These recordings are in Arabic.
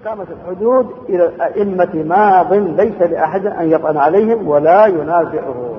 إقامة الحدود إلى الأئمة ماض ليس لأحد أن يطعن عليهم ولا ينازعه،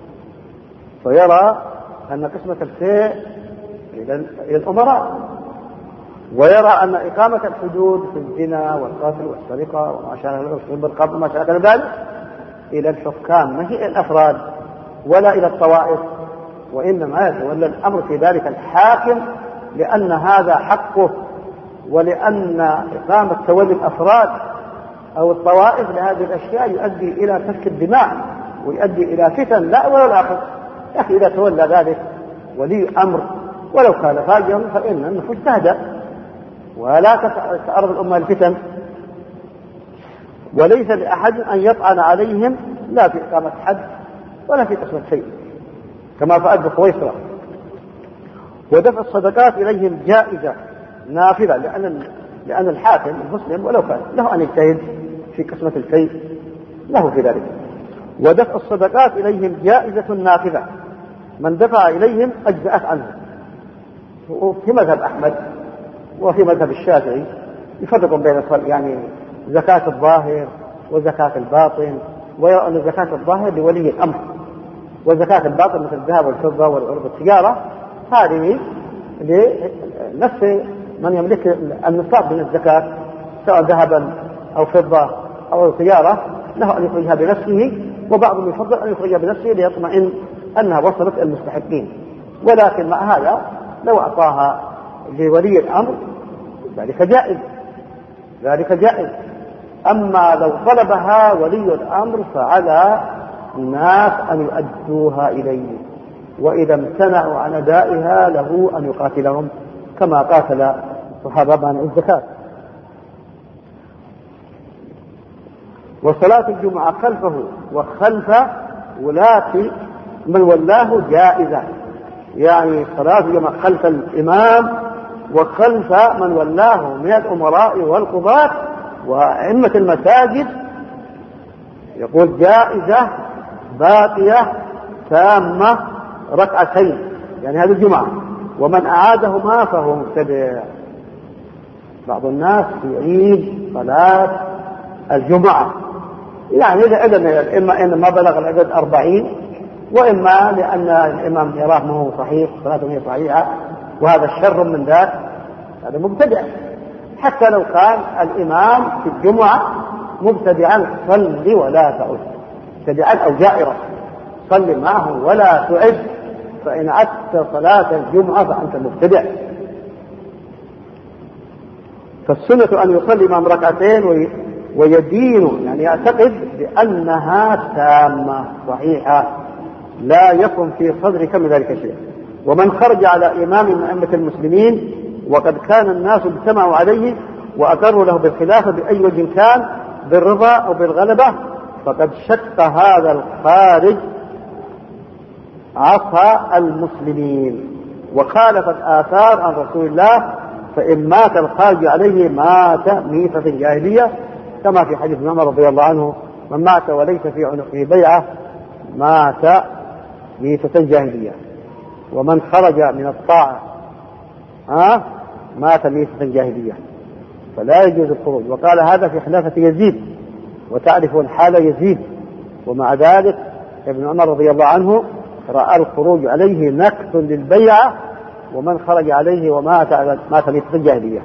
فيرى أن قسمة الفيء إلى الأمراء، ويرى أن إقامة الحدود في الزنا والقتل والسرقة وما شابه ذلك إلى الحكام، ما هي الأفراد ولا إلى الطوائف، وإنما يتولى الأمر في ذلك الحاكم، لأن هذا حقه، ولأن إقامة تولي الأفراد أو الطوائف لهذه الأشياء يؤدي إلى سفك الدماء ويؤدي إلى فتن لا ولا الآخر. لكن إذا تولى ذلك ولي أمر ولو كان فاجرا فإن النفوس تهدأ ولا تتعرض الأمة للفتن، وليس لأحد أن يطعن عليهم لا في إقامة حد ولا في قسمة شيء كما فعل بخويصرة. ودفع الصدقات إليهم جائزة نافذة، لأن الحاكم المسلم ولو كان له أن يجتهد في قسمة الشيء له في ذلك. ودفع الصدقات إليهم جائزة نافذة، من دفع إليهم أجزأت عنه. في مذهب أحمد وفي مذهب الشافعي يفرق بين يعني زكاة الظاهر وزكاة الباطن، ويرى أن زكاة الظاهر لولي الأمر، وزكاة الباطن مثل الذهب والفضة والعروض والتجارة هذه لنفس من يملك النصاب من الزكاة سواء ذهبا أو فضة أو تجارة له أن يخرجها بنفسه، وبعضهم يفضل أن يخرجها بنفسه ليطمئن أنها وصلت المستحقين. ولكن مع هذا لو أعطاها لولي الأمر ذلك جائز. أما لو طلبها ولي الأمر فعلى الناس أن يؤدوها إليه، وإذا امتنعوا عن أدائها له أن يقاتلهم كما قاتل الصحابة عن الزكاة. وصلاة الجمعة خلفه وخلف ولاة من ولاه جائزة، يعني صلاة الجمعة خلف الإمام وخلف من ولاه من الأمراء والقضاة وأئمة المساجد، يقول جائزة باقية تامة ركعتين، يعني هذه الجمعة، ومن أعادهما فهو مبتدع. بعض الناس يعيد صلاة الجمعة، يعني إذا إما إن ما بلغ العدد 40، وإما لأن الإمام يراه ما هو صحيح صلاته هي صحيحة، وهذا الشر من ذاك، هذا مبتدع. حتى لو كان الإمام في الجمعة مبتدعا صل ولا تعد، مبتدعا أو جائرا صل معه ولا تعد، فإن عدت صلاة الجمعة فأنت مبتدع. فالسنة أن يصلي إمام ركعتين ويدين، يعني يعتقد بأنها تامة صحيحة لا يكن في صدرك من ذلك شيء. ومن خرج على إمام من أئمة المسلمين وقد كان الناس اجتمعوا عليه وأقروا له بالخلافة بأي وجه كان بالرضا أو بالغلبة، فقد شق هذا الخارج عصا المسلمين وخالف الآثار عن رسول الله، فإن مات الخارج عليه مات ميتة الجاهلية، كما في حديث عمر رضي الله عنه: من مات وليس في عنقه بيعة مات ميتة جاهلية، ومن خرج من الطاعة مات ميتة جاهلية، فلا يجوز الخروج. وقال هذا في خلافة يزيد، وتعرفون حال يزيد، ومع ذلك ابن عمر رضي الله عنه رأى الخروج عليه نكث للبيعة، ومن خرج عليه ومات مات ميتة الجاهلية.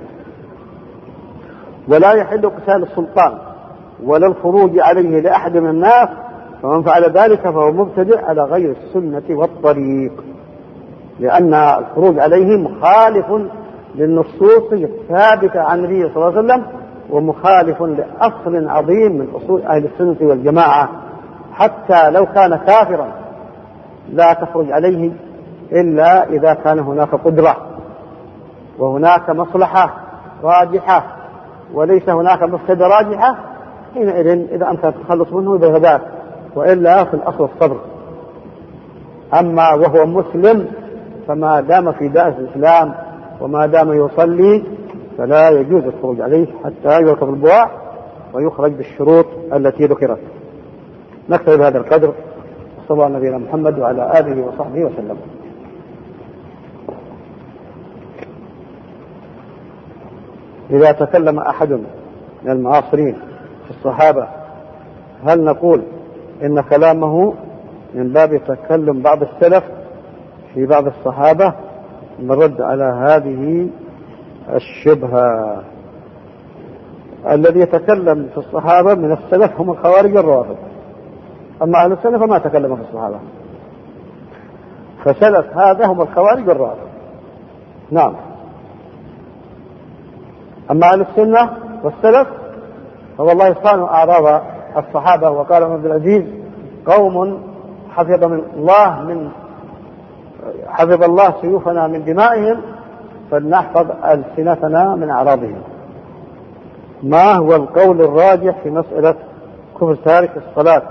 ولا يحل قتال السلطان ولا الخروج عليه لأحد من الناس، فمن فعل ذلك فهو مبتدع على غير السنة والطريق، لأن الخروج عليه مخالف للنصوص الثابتة عن النبي صلى الله عليه وسلم، ومخالف لأصل عظيم من أصول أهل السنة والجماعة. حتى لو كان كافرا لا تخرج عليه إلا إذا كان هناك قدرة وهناك مصلحة راجحة، وليس هناك مفسدة راجحة، حينئذ إذا أنت تتخلص منه بهداك، وإلا في الأصل الصبر. أما وهو مسلم فما دام في دائرة الإسلام وما دام يصلي فلا يجوز الخروج عليه حتى يركب البواع ويخرج بالشروط التي ذكرت. نكتفي بهذا القدر، صلى الله على نبينا محمد وعلى آله وصحبه وسلم. إذا تكلم أحد من المعاصرين في الصحابة، هل نقول إن كلامه من باب تكلم بعض السلف في بعض الصحابة؟ نرد على هذه الشبهة. الذي يتكلم في الصحابة من السلف هم الخوارج الروافض، أما أهل السنة فما تكلموا في الصحابة، فسلف هذا هم الخوارج الروافض. نعم. أما أهل السنة والسلف فوالله صانوا أعراض الصحابة، وقال ابن عبد العزيز: قوم حفظ الله سيوفنا من دمائهم فلنحفظ ألسنتنا من أعراضهم. ما هو القول الراجح في مسألة كفر تارك الصلاة؟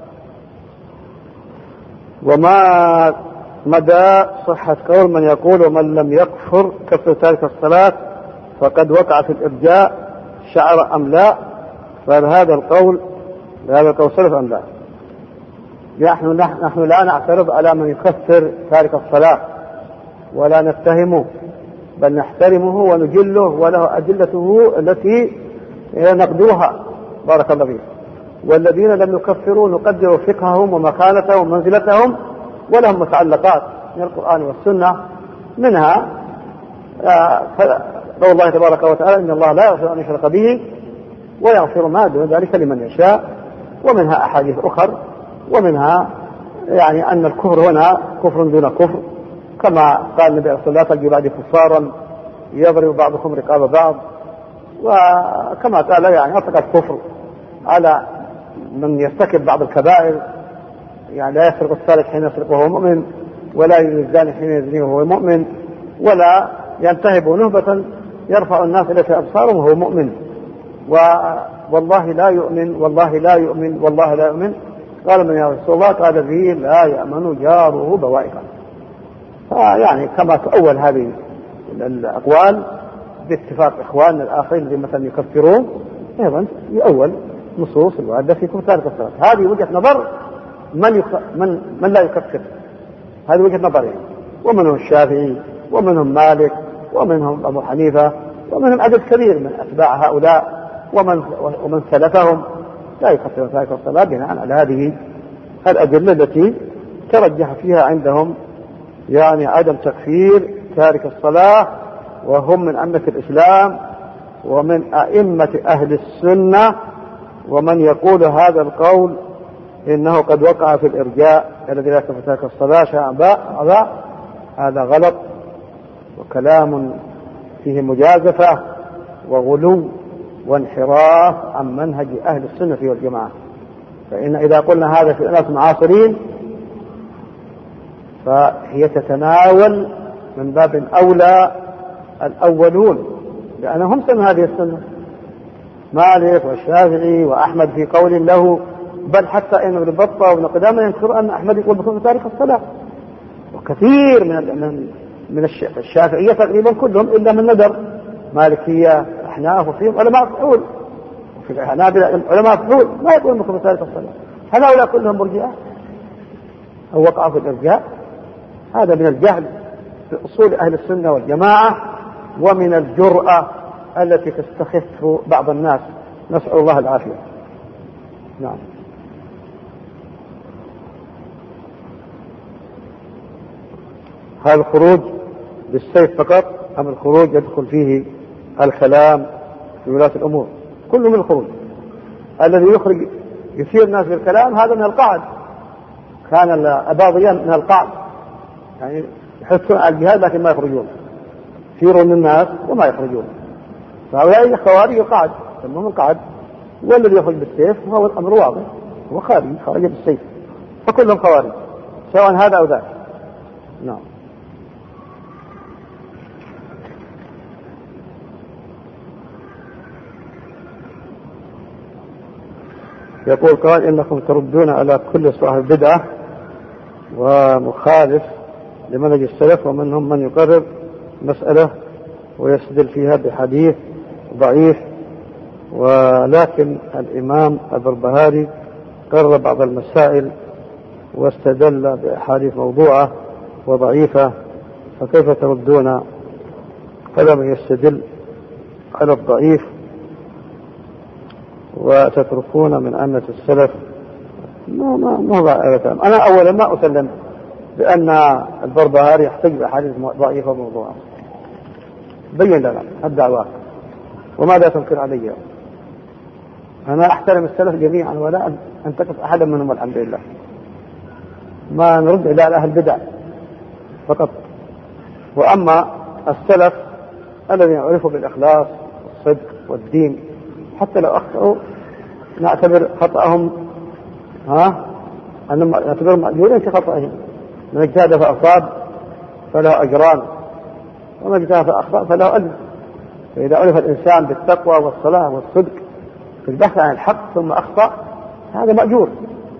وما مدى صحة قول من يقول من لم يكفر كفر تارك الصلاة فقد وقع في الإرجاء شعر أم لا؟ فهل هذا القول سلف أم لا؟ نحن لا نعترض على من يكفر تارك الصلاة ولا نتهمه، بل نحترمه ونجله وله أدلته التي نقدوها. بارك الله فيك. والذين لم يكفروا نقدر فقههم ومكانتهم ومنزلتهم، ولهم متعلقات من القرآن والسنة، منها قول الله تبارك وتعالى: إن الله لا يغفر أن يشرك به ويغفر ما دون ذلك لمن يشاء. ومنها أحاديث أخرى، ومنها يعني أن الكفر هنا كفر دون كفر، كما قال النبي صلى الله عليه وسلم: لا تجد بعد كفارا يضرب بعضكم رقاب بعض. وكما قال يعني أطلق الكفر على من يرتكب بعض الكبائر، يعني لا يسرق السارق حين يسرق وهو مؤمن، ولا يزني الزاني حين يزني وهو مؤمن، ولا ينتهب نهبة يرفع الناس إليه أبصارهم وهو مؤمن. والله لا يؤمن والله لا يؤمن والله لا يؤمن. قال: من يا رسول الله؟ قال: به لا يأمن جاره بوائقا. يعني كما تؤول هذه الأقوال باتفاق إخواننا الآخرين الذين مثلا يكفرون، أيضا يؤول نصوص الواردة في كفر تارك الصلاة. هذه وجهة نظر من لا يكفر، هذه وجهة نظرهم. ومنهم الشافعي ومنهم مالك ومنهم أبو حنيفة ومنهم عدد كبير من أتباع هؤلاء ومن سلفهم لا يكفر تارك الصلاة بناء على هذه الأدلة التي ترجح فيها عندهم يعني عدم تكفير تارك الصلاة، وهم من أئمة الإسلام ومن أئمة أهل السنة. ومن يقول هذا القول إنه قد وقع في الإرجاء الذي لا يكفر تارك الصلاة شاء أبى، هذا غلط وكلام فيه مجازفة وغلو وانحراف عن منهج أهل السنة والجماعة. فإن إذا قلنا هذا في الناس المعاصرين فهي تتناول من باب أولى الأولون، لأنهم سمعوا هذه السنة، مالك والشافعي وأحمد في قول له، بل حتى إن ابن بطة وابن قدامة ينكر أن أحمد يقول بكفر تارك الصلاة. وكثير من الشافعية تقريبا كلهم إلا من ندر، مالكية أحناف وفيهم علماء فحول، وفي الحنابلة علماء فحول ما يقولون بكفر تارك الصلاة. هل هؤلاء كلهم مرجئة أو وقعوا في الإرجاء؟ هذا من الجهل في أصول أهل السنة والجماعة، ومن الجرأة التي تستخف بعض الناس، نسأل الله العافية. نعم. هل الخروج بالسيف فقط أم الخروج يدخل فيه الكلام في ولاة الأمور؟ كله من الخروج. الذي يخرج يثير الناس بالكلام هذا من القعد، كان الأباضية من القعد، يعني يحثون على الجهاد لكن ما يخرجون، يثيرون الناس وما يخرجون. فهؤلاء خوارج القعد، يسمون القعد. والذي يخرج بالسيف هو الأمر واضح، هو خارج بالسيف، فكلهم خوارج سواء هذا أو ذاك. نعم. يقول قال: إنكم تردون على كل صاحب بدعة ومخالف لمنهج السلف، ومنهم من يقرر مسألة ويستدل فيها بحديث ضعيف، ولكن الإمام البربهاري قرر بعض المسائل واستدل بأحاديث موضوعة وضعيفة، فكيف تردون على من يستدل على الضعيف وتتركون من أمة السلف. ما هو كلام. أنا أولا ما أسلم بأن البربهاري يحتج بأحاديث ضعيفة وموضوعة. بين لنا الدعوات وماذا تنكر علي. أنا أحترم السلف جميعا ولا أنتقص أحدا منهم والحمد لله. ما نرد إلى أهل البدع فقط. وأما السلف الذين يعرفوا بالإخلاص والصدق والدين حتى لو أخطأوا نعتبر خطأهم نعتبر مأجورين في خطأهم. من اجتهد فأصاب فله أجران ومن اجتهد فأخطأ فله أجر. فإذا عرف الإنسان بالتقوى والصلاة والصدق في البحث عن الحق ثم أخطأ هذا مأجور.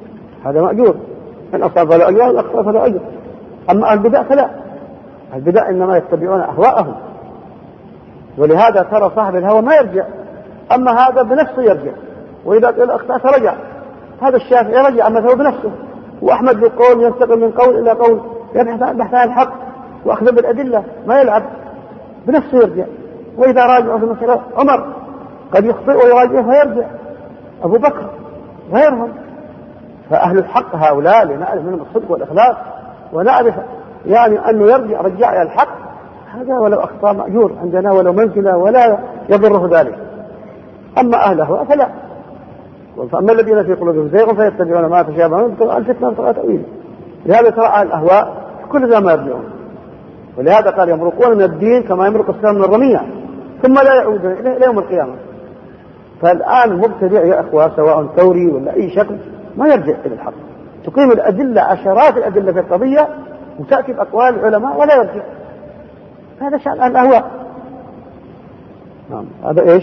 إن أصاب فله أجر وإن أخطأ فله أجر. أما البدع فلا. البدع إنما يتبعون أهواءهم. ولهذا ترى صاحب الهوى ما يرجع. أما هذا بنفسه يرجع. وإذا قال أخطأت رجع. هذا الشافعي رجع مثله بنفسه. وأحمد بالقول ينتقل من قول إلى قول يبحث عن الحق وأخذ بالأدلة ما يلعب بنفسه يرجع. وإذا راجعوا في المسألة عمر قد يخطئ ويراجع فيرجع. أبو بكر غيرهم. فأهل الحق هؤلاء لنعرف منهم الصدق والإخلاص ونعرف أنه رجع إلى الحق. هذا ولو أخطأ مأجور عندنا ولو منزلة ولا يضره ذلك. أما أهل الأهواء فلا. فأما الذين في قلوبهم زيغ فيتبعون ما تشابه منه الفتنة وابتغاء تأويله. لهذا ترى أهل الأهواء كل ذا ما يرجعون. ولهذا قال يمرقون من الدين كما يمرق السهم من الرمية ثم لا يعودون إلى يوم القيامة. فالآن المبتدع يا أخوة سواء ثوري ولا أي شكل ما يرجع إلى الحق. تقيم الأدلة عشرات الأدلة في القضية وتأتي بأقوال العلماء ولا يرجع. هذا شأن أهل الأهواء. نعم. هذا إيش؟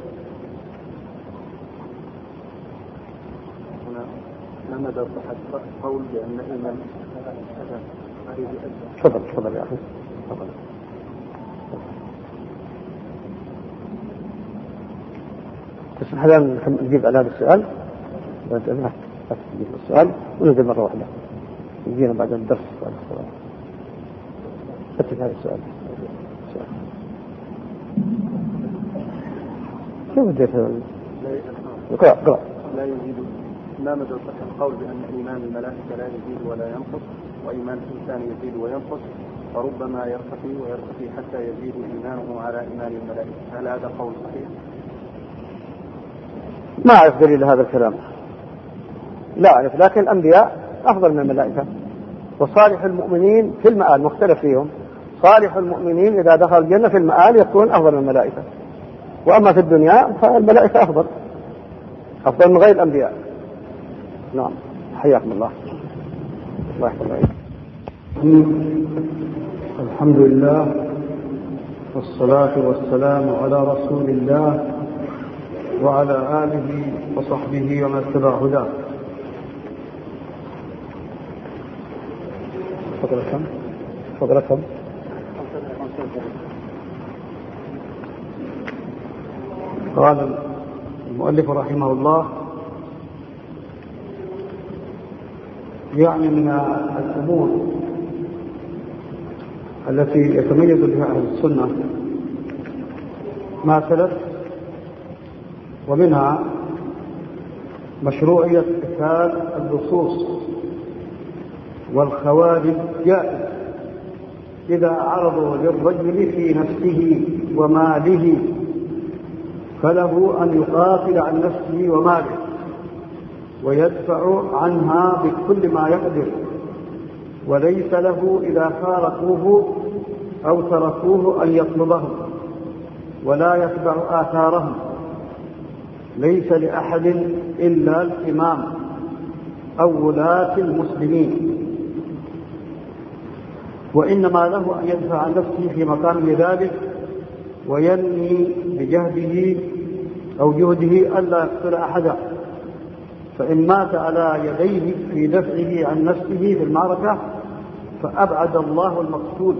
مدى صحة قول بأن إيمان تفضل يا أخي تفضل. تسمح لنا نجيب على هذا السؤال. نجيب السؤال وننزل مرة واحدة نجينا بعد الدرس. فتك هذا السؤال. كيف بديت هذا؟ اقرأ. لا يزيد. ما مدى صحة القول بأن إيمان الملائكة لا يزيد ولا ينقص وإيمان الإنسان يزيد وينقص وربما يرتقي حتى يزيد إيمانه على إيمان الملائكة. هل هذا قول صحيح؟ ما أعرف دليل هذا الكلام. لا أعرف. لكن الأنبياء أفضل من الملائكة. وصالح المؤمنين في المآل مختلف فيهم. صالح المؤمنين إذا دخل الجنة في المآل يكون أفضل من الملائكة. وأما في الدنيا فالملائكة أفضل من غير الأنبياء. نعم. حياكم الله. الله يحفظ عليك. الحمد لله والصلاة والسلام على رسول الله وعلى آله وصحبه ومن اتبع هداه. فضلكم. قال المؤلف رحمه الله من الأمور التي يتميز بها أهل السنة ما سلف ومنها مشروعية قتال اللصوص والخوارج جائز إذا عرضوا للرجل في نفسه وماله فله أن يقاتل عن نفسه وماله ويدفع عنها بكل ما يقدر وليس له إذا فارقوه أو تركوه أن يطلبهم ولا يتبع آثارهم. ليس لأحد إلا الإمام أو ولاة المسلمين وإنما له أن يدفع عن نفسه في مقام ذلك وينمي بجهده أو جهده ألا يقتل أحدا. فإن مات على يديه في دفعه عن نفسه في المعركة فأبعد الله المقتول.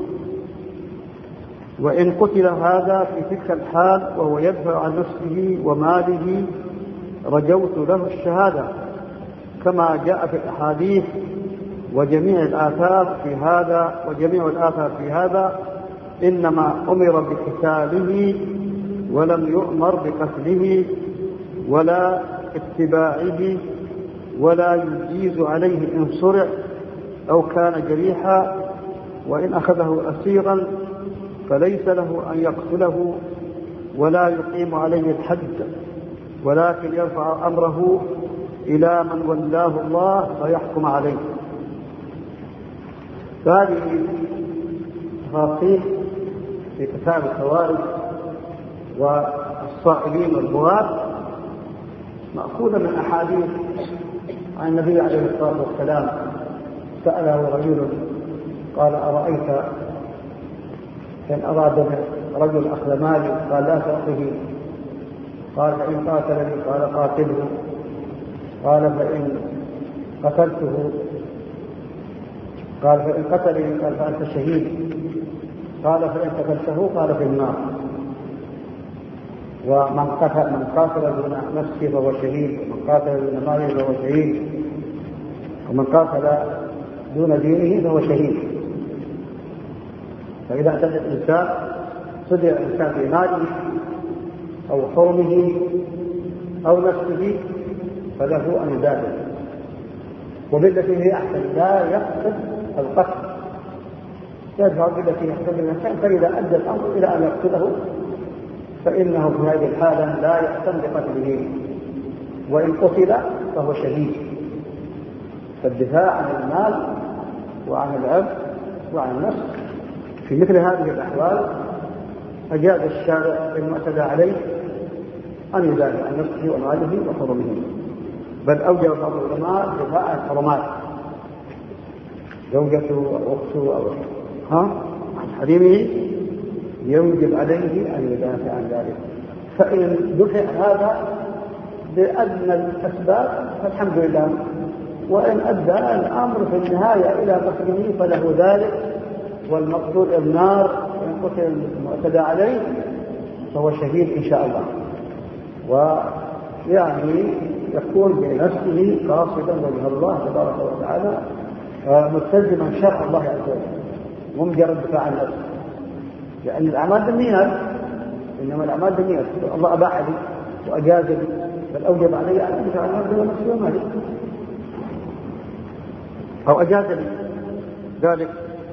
وإن قتل هذا في تلك الحال وهو يدفع عن نفسه وماله رجوت له الشهادة كما جاء في الأحاديث وجميع الآثار في هذا إنما أمر بقتاله ولم يؤمر بقتله ولا اتباعه ولا يجيز عليه إن صرع أو كان جريحا، وإن أخذه أسيرا فليس له أن يقتله ولا يقيم عليه الحد، ولكن يرفع أمره إلى من ولاه الله فيحكم عليه. هذه تفاصيل في كتاب الخوارج والصائلين والبغاة مأخوذة من أحاديث عن النبي عليه الصلاة والسلام. سأله رجل قال أرأيت إن أراد رجل أخذ مالي؟ قال لا تعطه. قال فإن قاتلني؟ قال قاتله. قال فإن قتلته؟ قال فإن قتلني؟ قال فأنت شهيد. قال فإن قتلته؟ قال في النار. ومن قاتل دون نفسه فهو شهيد، ومن قاتل دون ماله فهو شهيد، ومن قاتل دون دينه فهو شهيد. فإذا اعتدى الإنسان صدر الإنسان في ماله أو حرمه أو نفسه فله أن يدافع، وبالتي هي أحسن، لا يقصد القتل، يدفع بالتي يحتمل الإنسان، فإذا أدى الأمر إلى أن يقتله فإنه في هذه الحالة لا يحتمل بقتله، وإن قتل فهو شهيد. فالدفاع عن المال وعن العبد وعن النفس في مثل هذه الأحوال أجاز الشارع المعتدى عليه أن يدافع عن نفسه وماله وحرمه، بل أوجب بعض العلماء دفاع عن الحرمات، زوجته أو أخته أو عن حريمه يوجب عليه أن يدافع عن ذلك. فإن دفع هذا بأدنى الأسباب فالحمد لله، وإن أدى الأمر في النهاية إلى قتله فله ذلك، والمقتول النار إن قتل المعتدى عليه فهو شهيد إن شاء الله، ويعني يكون بنفسه قاصدا وجه الله تبارك وتعالى ملتزما شرع الله عز وجل، ومجرد دفاع عن نفسه، لأن الأعمال بالنيات، إنما الأعمال بالنيات. الله أباح لي وأجاز لي، بل أوجب علي أن أدفع عن نفسي ونفسي ومالي، أو أجاز لي ذلك.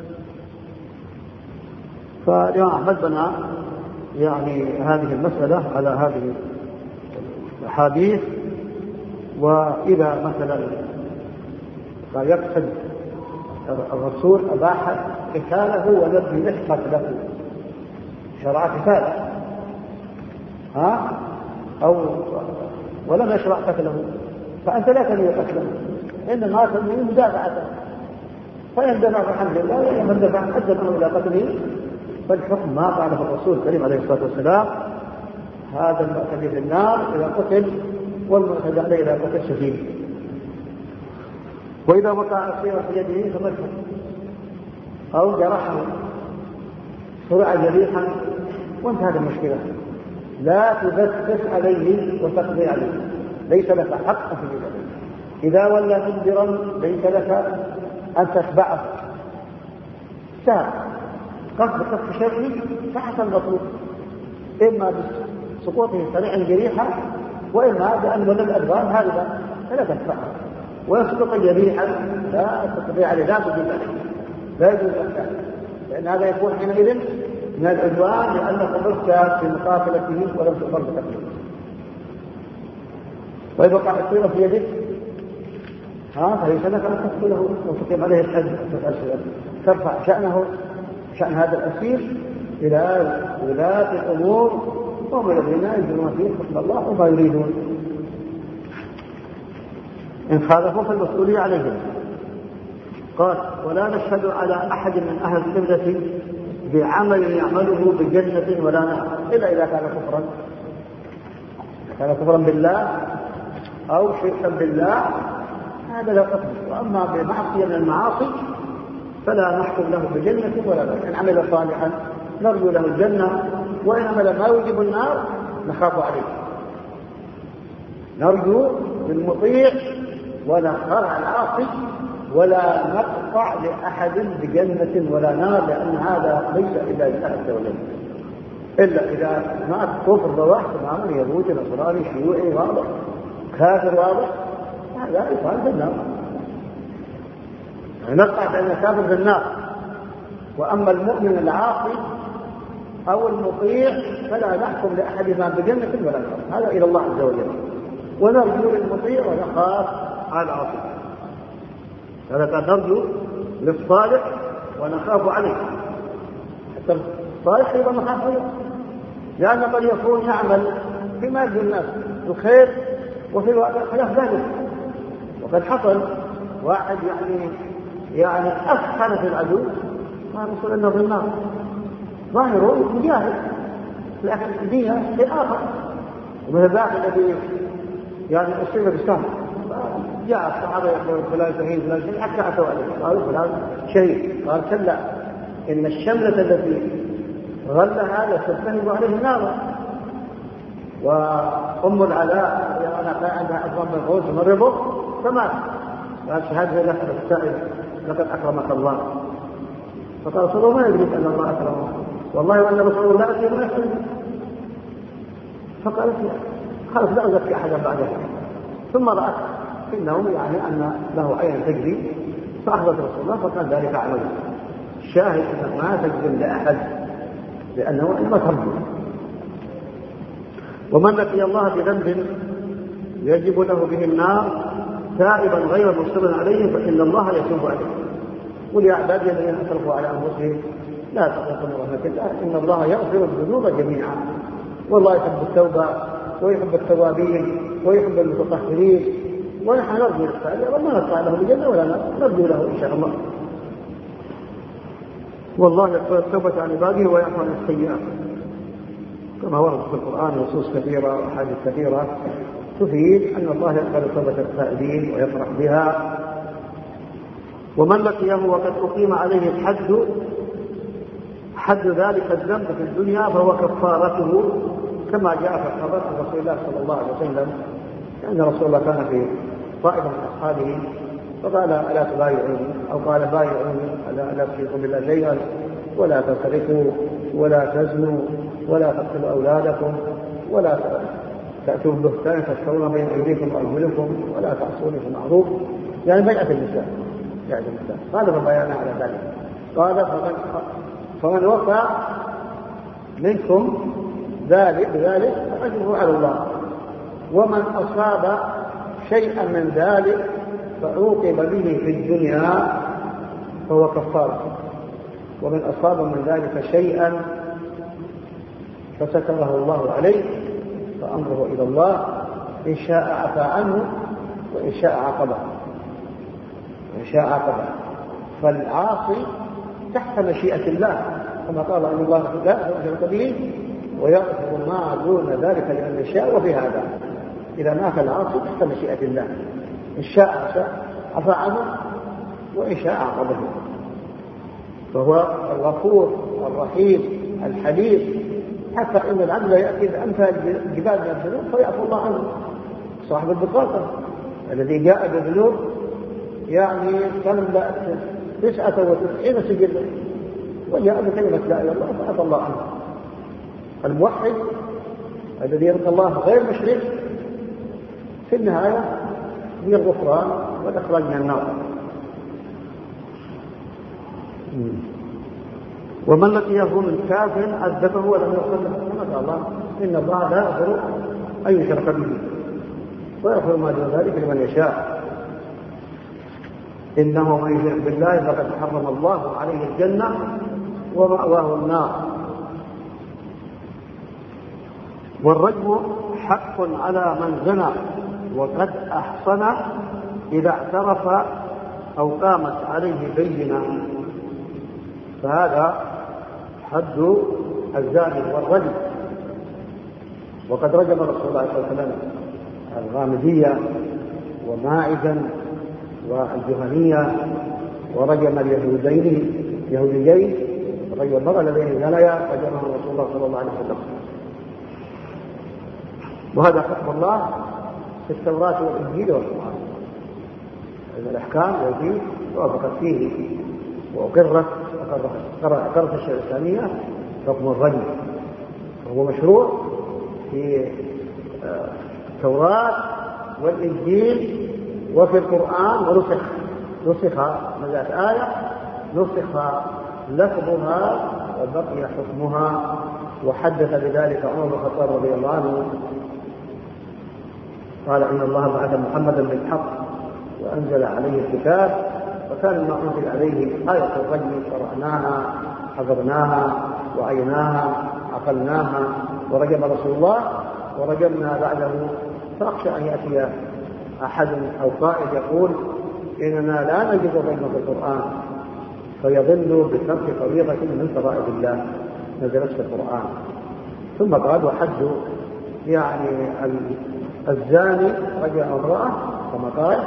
فالإمام أحمد بنى يعني هذه المسألة على هذه الأحاديث، وإذا مثلا يقصد الرسول أباح قتاله ونفي له قتله، شرع قتاله أو ولم يشرع قتله، فأنت لا تنوي قتله، إنما تنوي مدافعته، فإن دفع فالحمد لله، وإن دفع أدى الأمر إلى قتله فالحكم ما قاله الرسول الكريم عليه الصلاة والسلام: هذا المعتدي في النار إذا قتل، والمعتدى عليه إذا قتل شهيد. وإذا وقع أسيرا في يده فما الحكم؟ أو جرحه صرع جريحا وانتهت المشكلة، لا تبثث عليه وتقضي عليه، ليس لك حق في ذلك. إذا ولى مدبرا ليس لك أن تتبعه، سهل قصد شرعي فحسن المطلوب، إما بسقوطه سريعا جريحا، وإما بأن ولد الأدبار هاربا فلا تتبعه، ويسقط جريحا لا تستطيع عليه، لا تجيب عليه، لا يجوز أن، لأن هذا يكون حينئذ من العدوان، لأنك ضربت في مقاتلته ولم تقر بقتله. وإذا وقع أسيرا في يدك فليس لك أن تقتله وتقيم عليه الحد، ترفع شأنه، شأن هذا الأسير إلى ولاة الأمور، وهم الذين يجرون فيه حكم الله وما يريدون. إن خالفوا فالمسؤولية عليهم. قال: ولا نشهد على أحد من أهل القبلة بعمل يعمله بجنة ولا نار، إلا إذا كان كفرا، كان كفرا بالله أو شركا بالله، هذا لا قصد. وأما بمعصية من المعاصي فلا نحكم له بجنة ولا نار. إن عمل صالحا نرجو له الجنة، وإن عمل ما يوجب النار نخاف عليه، نرجو بالمطيع ونخاف على العاصي، ولا نقطع لأحد بجنة ولا نار، لأن هذا ليس إلا لله عز وجل. إلا إذا مات كفر بواح تماما، يهودي نصراني شيوعي واضح، كافر واضح، هذا يقال في النار، نقطع بأن كافر في النار. وأما المؤمن العاصي أو المطيع فلا نحكم لأحدهما بجنة ولا نار، هذا إلى الله عز وجل، ونرجو للمطيع ونخاف على العاصي. هذا نرجو للصالح ونخاف عليه، حتى الصالح أيضا نخاف عليه، لأن قد يكون يعمل فيما يرجو الناس الخير وفي الواقع خلاف ذلك. وقد حصل واحد يعني أسخن في العدو ما نصل إنه في النار، ظاهره مجاهد لكن الدنيا شيء آخر. ومن ذاك الذي يعني أصيب بالسهم، جاء الصحابة يقول فلان شهيد فلان شهيد، حتى أتوا عليه قالوا فلان شهيد، قال كلا إن الشملة التي غلها لتستهب عليه النار. وأم العلاء أنا كان عندها أكرم من الغوث مرضه فمات، قال شهادة لك السائل لقد أكرمك الله. فقال صلى الله ما يدرك أن الله أكرمه، والله وأن رسول الله أكرم ما يحسن. فقالت خلص لا أزكي أحدا بعدها. ثم رأت إنه يعني أن له عين تجري، فأخذت رسول الله فقال ذلك عمله. الشاهد أنه ما تجزم لأحد لأنه إما ترجو. ومن لقي الله بذنب يجب له به النار تائبا غير مصر عليه فإن الله يتوب عليه. قل يا عبادي الذين أسرفوا على أنفسهم لا تقنطوا من رحمة الله إن الله يغفر الذنوب جميعا، والله يحب التوبة ويحب التوابين ويحب المتطهرين. ونحن نرجو للسائل وما نطلع له بجنة ولا نرجو له إن شاء الله. والله يقبل التوبة عن عباده ويعفو عن السيئات، كما ورد في القرآن نصوص كثيرة وأحاديث كثيرة تفيد أن الله يقبل توبة التائبين ويفرح بها. ومن لقيه وقد أقيم عليه حد ذلك الذنب في الدنيا فهو كفارته، كما جاء في الخبر عن رسول الله صلى الله عليه وسلم أن رسول الله كان في طائفة من أصحابه فقال ألا تبايعوني، أو قال بايعوني ألا تشركوا بالله شيئا ولا تسرقوا ولا تزنوا ولا تقتلوا أولادكم ولا تأتوا ببهتان تشترون بين أيديكم وأرجلكم ولا تعصوني في المعروف، يعني بيعة النساء. قال فبايعنا على ذلك. قال فمن وفى منكم بذلك فأجره على الله، ومن أصاب شيئا من ذلك فعوقب به في الدنيا فهو كفارة، ومن أصاب من ذلك شيئا فستره الله عليه فأمره إلى الله إن شاء عفى عنه وإن شاء عاقبه. فالعاصي تحت مشيئة الله كما قال أن الله لا يغفر به ويغفر ما دون ذلك لمن يشاء. وفي هذا إذا مات العاصي تحت مشيئة الله، إن شاء عفى عنه وإن شاء عاقبه. فهو الغفور الرحيم الحليم، حتى إن العبد يأتي بأمثال الجبال من الذنوب فيعفو الله عنه. صاحب البطاقة الذي جاء بالذنوب يعني تملأ 99 سجلا وجاء بكلمة لا إله إلا الله فعفى الله عنه. الموحد الذي يلقى الله غير مشرك في النهاية هي الغفران والإخراج من النار. ومن لقيه من كافر عذبه ولم يغفر له كما قال الله إن الله لا يغفر أن يشرك به ويغفر ما دون ذلك لمن يشاء. إنه من يشرك بالله فقد حرم الله عليه الجنة ومأواه النار. والرجم حق على من زنى وقد أحصن إذا اعترف أو قامت عليه بينة، فهذا حد الزاني والرجم. وقد رجم رسول الله صلى الله عليه وسلم الغامدية وماعزا والجهنية، ورجم اليهوديين رجم المرأة الذين زنيا رجمهم رسول الله صلى الله عليه وسلم. وهذا حكم الله في التوراة والإنجيل والقرآن. هذه الأحكام التي وافقت فيه وأقرت الشريعة الإسلامية حكم الرجم. وهو مشروع في التوراة والإنجيل وفي القرآن، ونسخ مجاءت آية نسخ لفظها وبقي حكمها. وحدث بذلك عمر بن الخطاب رضي الله عنه قال إن الله بعث محمدا بالحق وأنزل عليه الكتاب، وكان ما أنزل عليه آية الرجم قرأناها حفظناها وعيناها عقلناها، ورجم رسول الله ورجمنا بعده. فأخشى أن يأتي أحد أو قائد يقول إننا لا نجد الرجم في القرآن فيضل بترك فريضة من فرائض الله نزلت في القرآن. ثم قال وحد يعني الزاني رجع امرأة كما قال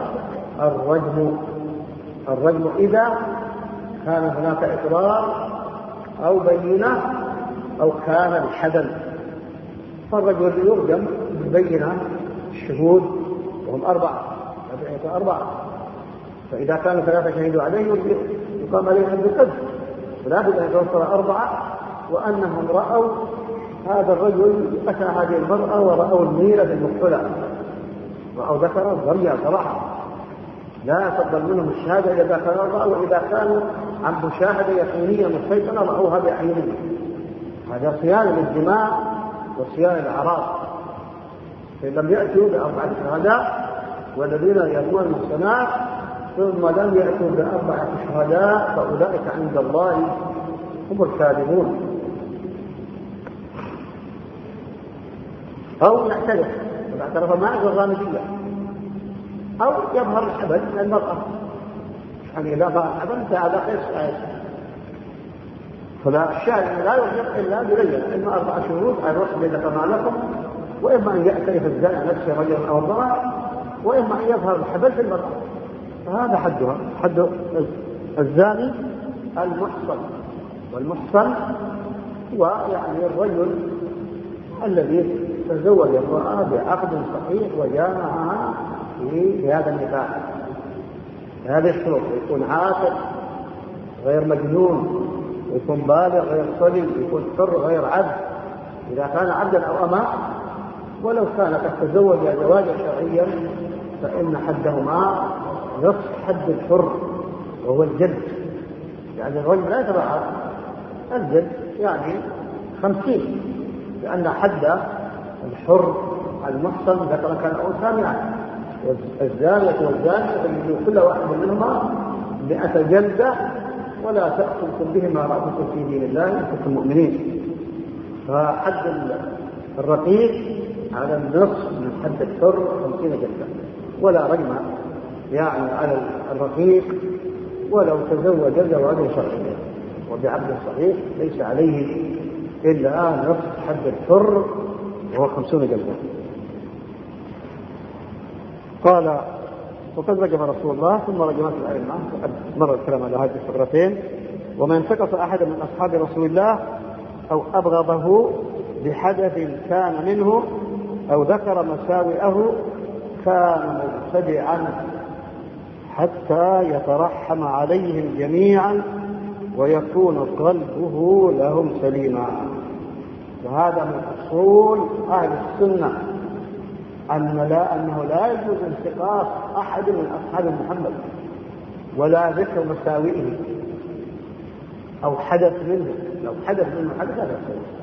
الرجم إذا كان هناك إقرار أو بينة أو كان الحدل. فالرجل يرجم بالبينة الشهود وهم 4، فإذا كانوا 3 شهدوا عليه يقام عليهم بالقذف، ولا بد أن يتوفر 4 وأنهم رأوا هذا الرجل أتى هذه المرأة ورأوا الميلة المقتلة، رأوا ذكرا ضريا صراحة، لا يفضل منهم الشهادة إذا كانوا 4، وإذا كانوا عن مشاهدة يقينية مستيقنة رأوها بأعينهم. هذا صيانة للدماء وصيانة الأعراض. فإن لم يأتوا ب4 شهداء والذين يرمون المحصنات ثم لم يأتوا ب4 شهداء فأولئك عند الله هم الكاذبون. أو يعترف، واعترف ما عنده الغامدية، أو يظهر الحبل من المرأة، يعني إذا ظهر الحبل فهذا غير صحيح. فلا الشاهد لا يوجد إلا بليل، إما 4 شهود أن يرسل إلى كما لكم، وإما أن يعترف الزاني نفسه رجلا أو امرأة، وإما أن يظهر الحبل في المرأة. فهذا حدها، حد الزاني المحصن. والمحصن هو يعني الرجل الذي تزوج امرأة بعقد صحيح وجامعها في هذا النكاح هذا الشروط، يكون عاقل غير مجنون، ويكون بالغ غير صبي، ويكون حر غير عبد إذا كان عبدا أو أمة. ولو كان قد تزوج زواجا شرعيا فإن حدهما نصف حد الحر وهو الجد، يعني الرجل لا يتبعها الجد يعني 50، لأن حد الحر المحصن ذكر كان أنثى 100، والزانية والزاني كل واحد منهما 100 جلدة، ولا تأخذكم بهما رأفة في دين الله إن كنتم مؤمنين. فحد الرقيق على النصف من حد الحر 50 جلدة، ولا رجم يعني على الرقيق ولو تزوج زواجا شرعيا وبعقد صحيح ليس عليه إلا نصف حد الحر وهو 50 جلدة. قال وقد رجم رسول الله ثم رجمت الأئمة، وقد مر الكلام على هذه الفقرتين. ومن انتقص أحدا من أصحاب رسول الله أو أبغضه بحدث كان منه أو ذكر مساوئه كان مبتدعا حتى يترحم عليهم جميعا ويكون قلبه لهم سليما. وهذا من أصول أهل السنة أنه لا يجوز انتقاص أحد من أصحاب محمد ولا ذكر مساوئه أو حدث منه. لو حدث منه حدث هذا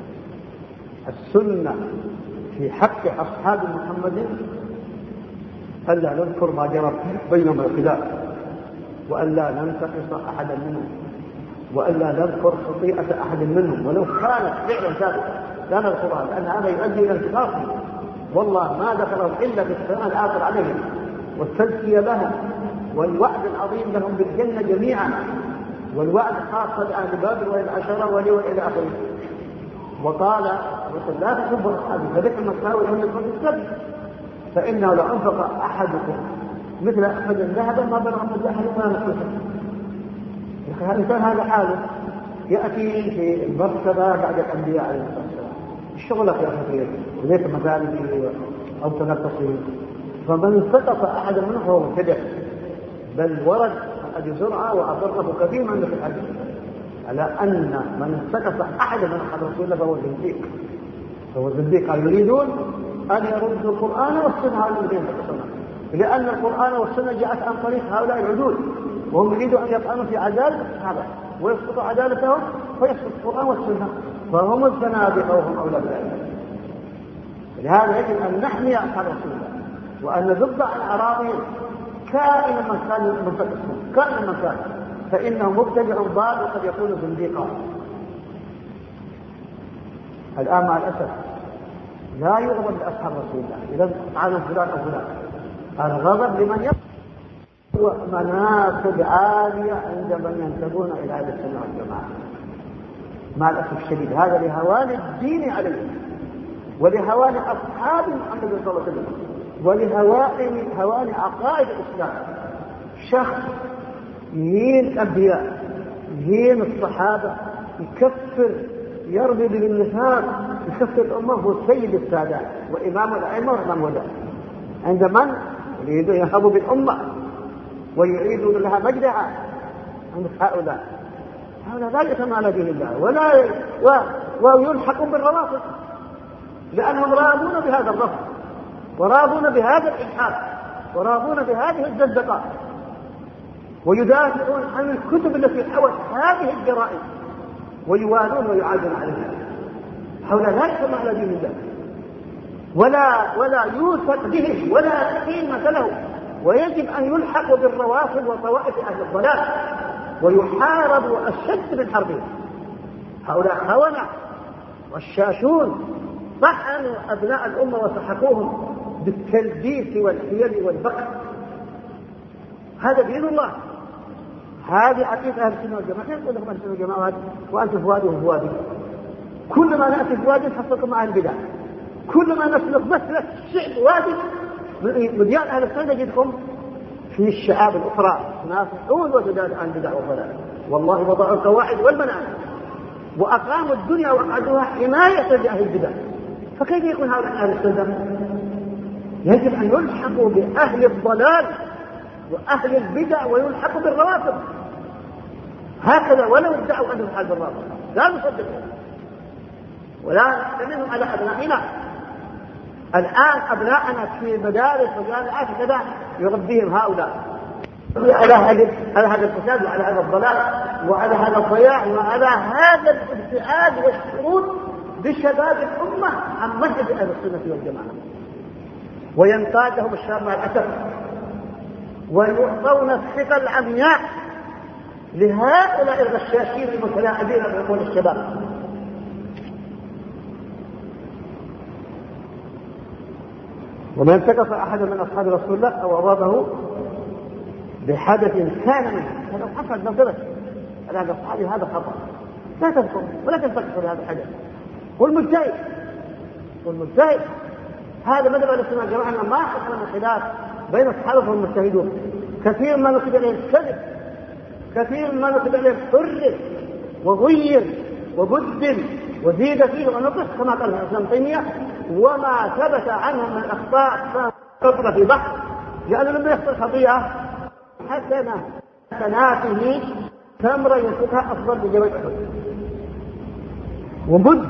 السنة في حق أصحاب محمد ألا نذكر ما جرى بينهم الخلاف، وألا ننتقص أحدا منهم، وألا نذكر خطيئة أحد منهم ولو كانت فعلا ثابتة لا نذكرها، لأن هذا يؤدي إلى انتقاصهم. والله ما ذكرهم إلا بالثناء الآخر عليهم والتزكية لهم والوعد العظيم لهم بالجنة جميعا، والوعد خاصة أهل بابل وإلى عشرة وإلى آخره. وقال لا تسبوا أصحابي فذكر المساوئ هم يكون السبب، فإنه لو أنفق أحدكم مثل أحد ذهبا ما بلغ مثل أحد ما نفسه. الإنسان هذا حاله يأتي في المرتبة بعد الأنبياء عليه الصلاة والسلام، الشغلة في أخير وليس مثالي أو تنقصه. فمن انتقص أحد منه فهو مبتدع، بل ورد أبي زرعة وأصرف كثير من في الحديث على أن من انتقص أحد من أصحاب رسول الله فهو زنديق، هو الزنديق يريدون أن يردوا القرآن والسنة على الذين تقصونه، لأن القرآن والسنة جاءت عن طريق هؤلاء العدول، وهم يريدوا أن يطعنوا في عدالة الصحابة ويسقطوا عدالتهم فيسقط القرآن والسنة، فهم الزنادقة وهم أولاد العلم. لهذا يجب أن نحمي أصحاب رسول الله وأن نذب عن أعراضهم كائنا من كان من تقصهم، كائنا من كان، فإنه مبتدع ضال وقد يكون زنديقا. الآن مع الأسف لا يغضب لأصحاب رسول الله إذا طعنوا فلان أو فلان، الغضب لمن هو مناصب عالية عند من ينتمون إلى أهل السنة والجماعة. مع الأسف الشديد هذا لهوان الدين عليهم، ولهوان أصحاب محمد صلى الله عليه وسلم، ولهوان عقائد الإسلام. شخص يهين الأنبياء، يهين الصحابة، يكفر، يرمي بالنفاق، يكفر الأمة، هو سيد السادات وإمام الأئمة وإمام الهدى، عند من يريدون ينهضوا بالأمة ويعيدون لها مجدها. عند هؤلاء لا يسمى على دين الله ويلحقون بالروافض، لأنهم راضون بهذا الرفض وراضون بهذا الإلحاد وراضون بهذه الزندقة، ويدافعون عن الكتب التي حوت هذه الجرائم ويوالون ويعادون عليها. هؤلاء لا يسمى على دين الله ولا يوثق به ولا قيمة له، ويجب أن يلحق بالروافض وطوائف أهل الضلال ويحارب أشد من حربهم. هؤلاء خونة والشاشون طحنوا أبناء الأمة وسحقوهم بالتلبيس والحيل والبخس. هذا دين الله، هذه عقيدة أهل السنة والجماعة. كيف يقول لكم أهل السنة والجماعة وأنتم فؤادهم فؤادي؟ كل ما نأتي فؤادي نحصلكم مع البدع، كل ما نسلك مسلك الشعب وادي مديان أهل السنة نجدكم في الشعاب الأخرى تنافحون وتدافعون عن بدع وضلال. والله وضعوا القواعد والمناهج وأقاموا الدنيا وأقعدوها حماية لأهل البدع، فكيف يكون هؤلاء أهل السنة؟ يجب أن يلحقوا بأهل الضلال وأهل البدع ويلحقوا بالروافض هكذا، ولو ادعوا أنهم أهل الروافض لا نصدقهم ولا نحتملهم على أبنائنا. الآن أبناءنا في المدارس وجامعات كذا يربيهم هؤلاء على هذا الفساد وعلى هذا الضلال وعلى هذا الضياع وعلى هذا الابتعاد والشرود بشباب الأمة عن منهج أهل السنة والجماعة، وينقادهم الشر مع الأسف ويعطون الثقة العمياء لهؤلاء الغشاشين المتلاعبين بعقول الشباب. ومن انتقص أحد من أصحاب رسول الله أو أضابه بحدث كان منه، هذا حصل نظرة هذا الصحابي هذا خطأ، لا تذكر ولا تنتقص بهذا الحدث. والمجتهد هذا مذهب أهل السنة والجماعة أنه ما حصل من خلاف بين الصحابة والمجتهدون، كثير ما نسب إليهم كذب، كثير ما نسب إليهم حرف وغير وبدل وزيد فيه ونقص كما قال ابن تيمية، وما ثبت عنهم من الأخطاء فقط في بحث، لأنه لما يخطئ خطيئة حسناته ثمرة ينفقها أفضل بجبل أحد. ومد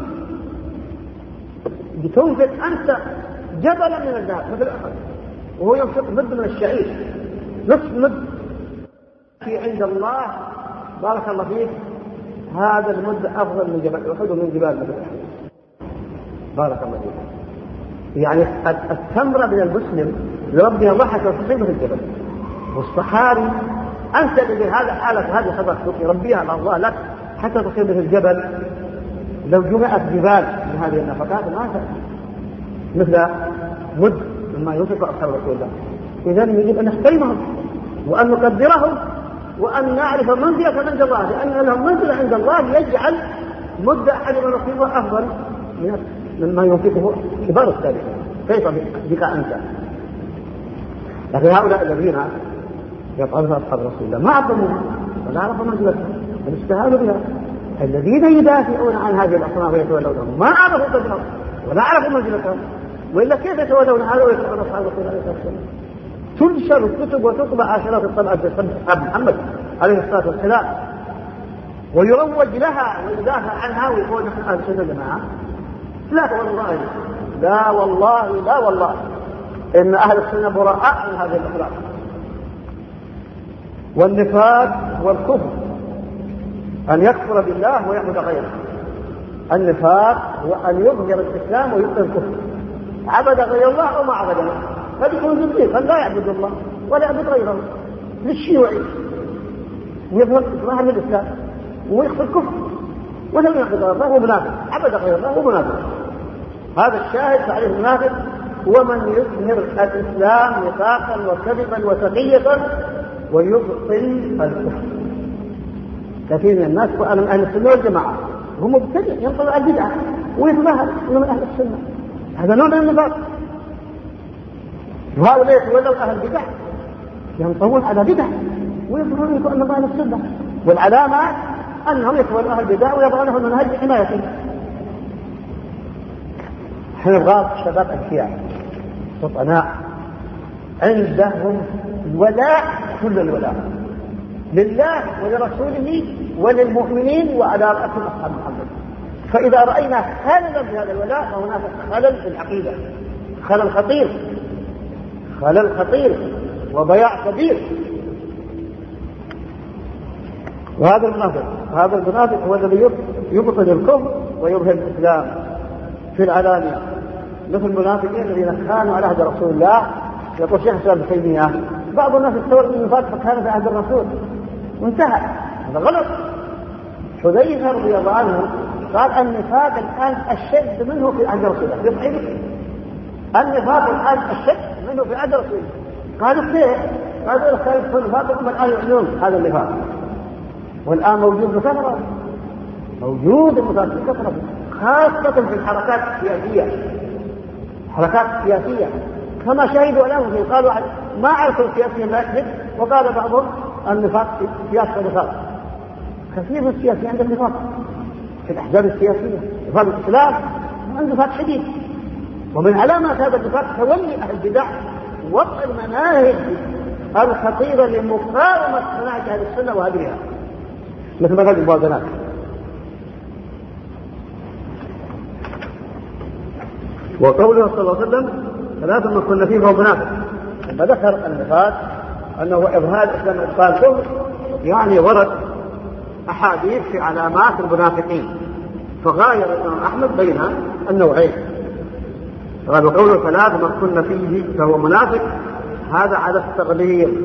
بتنفق أنت جبلا من الذهب مثل أحد، وهو ينفق مد من الشعير نصف مد في عند الله بارك الله فيك، هذا المد أفضل من جبل أحد ومن جبال مثل أحد بارك الله فيك. يعني الثمرة من المسلم لربها الله حتى تصيب مثل الجبل. والصحاري أنت بهذا حالة هذه خبر ربيها على الله لك حتى تصيب مثل الجبل. لو جمعت جبال من هذه النفقات ما مثل مد مما ينفق أصحاب رسول الله. إذن يجب أن نحترمهم وأن نقدرهم وأن نعرف منزلة عند الله، لأن لهم منزلة عند الله يجعل مد أحد من نصيبه أفضل مما ينفقه كبار التابعين. كيف بك أنت؟ لكن هؤلاء الذين يطعنون أصحاب رسول الله ما عظموها ولا عرفوا منزلتهم بل استهانوا بها. الذين يدافعون عن هذه الأصناف ويتولونهم ما عرفوا قدرهم ولا عرفوا منزلتهم، وإلا كيف يتولون هذا ويتولون أصحاب رسول الله عليه الصلاة والسلام؟ تنشر الكتب وتطبع عشرات الطبعات بأصحاب محمد عليه الصلاة والسلام ويروج لها ويدافع عنها ويقول نحن أهل السنة والجماعة. لا والله لا والله لا والله إن أهل السنة براء من هذه الأخلاق. والنفاق هو الكفر، أن يكفر بالله ويعبد غيره. النفاق هو أن يظهر الإسلام ويبطل الكفر، عبد غير الله أو ما عبد الله، فبيكون زنديقا لا يعبد الله ولا يعبد غيره للشيوعي، ويظهر ظاهر الإسلام ويخفي الكفر ولم يعبد الله هو منافق، عبد غير الله هو منافق. هذا الشاهد فعليه المنافق هو من يظهر الإسلام نفاقا وكذبا وتقية ويبطل الكفر. كثير من الناس وأنا من أهل السنة والجماعة هم مبتدع ينقل على البدعة ويتظاهر انه من اهل السنه، هذا نوع من النفاق. وهؤلاء يتولوا اهل البدع ينطون على بدع ويظهرون انهم اهل السنه، والعلامه انهم يتولوا اهل البدع ويضعونهم المنهج بحمايته. احنا نبغى شباب اذكياء فطناء عندهم ولاء، كل الولاء لله ولرسوله وللمؤمنين وعلى رأسهم أصحاب محمد. فإذا رأينا خللا في هذا الولاء فهناك خلل في العقيدة، خلل خطير وضياع كبير. وهذا المنافق هو الذي يبطل الكفر ويظهر الإسلام في العلانية، مثل المنافقين الذين كانوا على عهد رسول الله. يقول شيخ الإسلام ابن تيمية بعض الناس يتصور ان النفاق كان في عهد الرسول وانتهى، هذا غلط. حذيفة رضي الله عنه قال النفاق الآن أشد منه في عهد رسول الله، يضحك النفاق الآن أشد منه في عهد رسول الله. قالوا كيف؟ قالوا كان النفاق هم الآن يعلنون هذا النفاق، والآن موجود بكثرة، موجود النفاق بكثرة خاصة في الحركات السياسية، كما شهدوا الآن قالوا ما عرفوا السياسيين لا يكذب، وقال بعضهم النفاق سياسة نفاق. كثير من السياسيين عندهم نفاق في الأحزاب السياسية، نفاق الإسلام عنده نفاق شديد. ومن علامات هذا النفاق تولي أهل البدع وضع المناهج الخطيرة لمقاومة مناهج أهل السنة وهدرها، مثل ما قال الموازنات. وقوله صلى الله عليه وسلم ثلاث من كنا فيه فهو منافق، لما ذكر النفاق أنه إظهار الإسلام وإبطال الكفر، يعني ورد أحاديث في علامات المنافقين، فغاير الإمام أحمد بين النوعين. قال وقوله ثلاث من كنا فيه فهو منافق، هذا على التغليظ،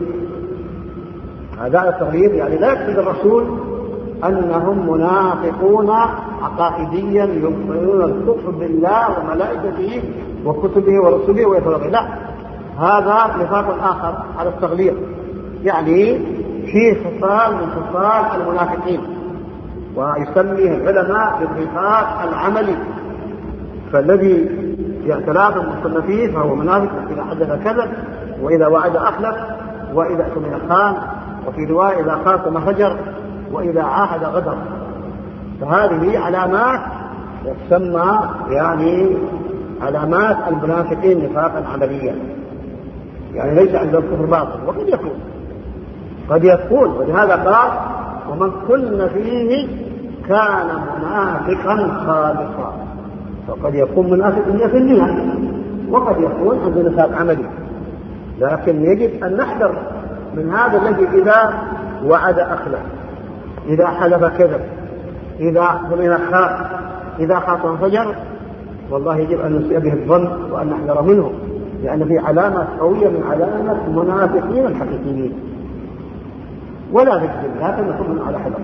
يعني لا يقصد الرسول أنهم منافقون عقائديا يبطلون الكفر بالله وملائكته وكتبه ورسله ويتوقع، لا، هذا نفاق آخر على التغليظ، يعني فيه خصال من خصال المنافقين، ويسميه العلماء بالنفاق العملي. فالذي ثلاثة من فيه فهو منافق، إذا حدث كذب، وإذا وعد أخلف، وإذا اؤتمن خان، وفي رواية إذا خاصم فجر، وإذا عاهد غدر. فهذه علامات تسمى يعني علامات المنافقين نفاقا عمليا، يعني ليس عندهم كفر باطل، قد يكون ولهذا قال ومن كن فيه كان منافقا خالصا. فقد يكون منافق 100%، وقد يكون عنده نفاق عملي، لكن يجب أن نحذر من هذا الذي إذا وعد أخلف، إذا حلف كذب، إذا ضمن خاف، إذا خاصم فجر. والله يجب أن نسيء به الظن وأن نحذر منه، لأن في علامة قوية من علامة المنافقين الحقيقيين، ولا نكذب، لكن نكون على حذر.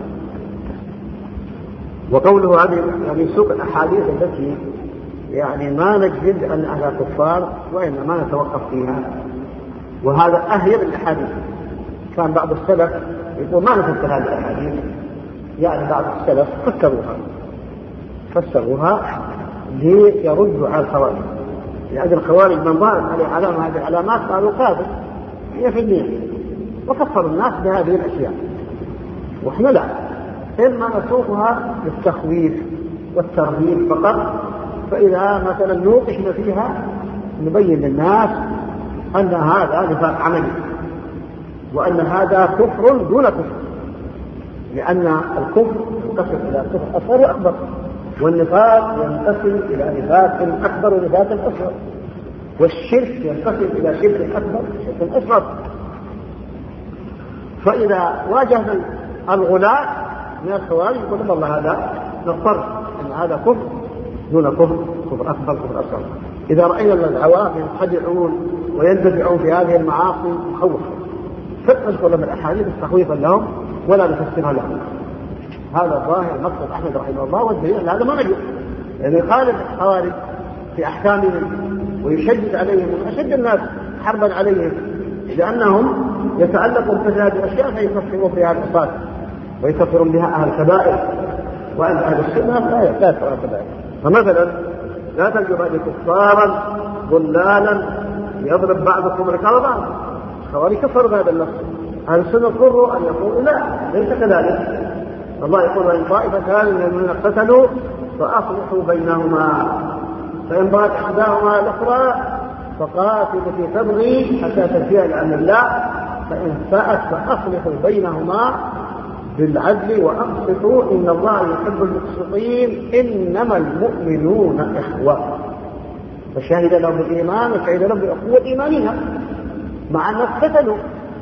وقوله هذه يعني سوق الأحاديث التي يعني ما نجد أن أهلها كفار، وإنما نتوقف فيها، وهذا أهيب الأحاديث. كان بعض السلف يقول ما نفسر هذه الأحاديث، يعني بعض السلف فسروها ليردوا على الخوارج، لأن الخوارج من ضارب عليه علامة هذه العلامات قالوا كافر 100%، وكفروا الناس بهذه الأشياء. وإحنا لا، إما نسوقها للتخويف والترهيب فقط، فإذا مثلا نوقشنا فيها نبين للناس أن هذا نفاق عملي، وأن هذا كفر دون كفر، لأن الكفر ينقسم إلى كفر أصغر وأكبر. والنفاق ينقسم إلى نفاق أكبر ونفاق أصغر، والشرك ينقسم إلى شرك أكبر وشرك أصغر. فإذا واجهنا الغلاة من الخوارج يقول والله هذا نضطر أن هذا كفر دون كفر، كفر أكبر كفر أصغر. إذا رأينا العوام ينخدعون ويندفعون في هذه المعاصي نخوف، فنذكر لهم الأحاديث تخويفا لهم ولا نفسرها لهم. هذا ظاهر مقصد أحمد رحمه الله، والدليل هذا ما نجد، يعني يخالف الخوارج في أحكامهم ويشدد عليهم وأشد الناس حربا عليهم، لأنهم يتعلقون بهذه الأشياء فيكفرون بها العصاة ويكفرون بها أهل الكبائر، وأن أهل السنة لا يكفرون الكبائر. فمثلا لا تجد بعد كفارا ضلالا يضرب بعضكم رقاب بعض، الخوارج كفروا بهذا النص. أهل السنة اضطروا أن يقولوا لا ليس كذلك. الله يقول وإن طائفتان من المؤمنين اقتتلوا فأصلحوا بينهما فإن بغت إحداهما الأخرى فقاتلوا في تبغي حتى تنتهي لأمر الله فإن فاءت فأصلحوا بينهما بالعدل وأقسطوا إن الله يحب المقسطين إنما المؤمنون إخوة. فشهد لهم بالإيمان وشهد لهم بأخوة إيمانها مع أن اقتتلوا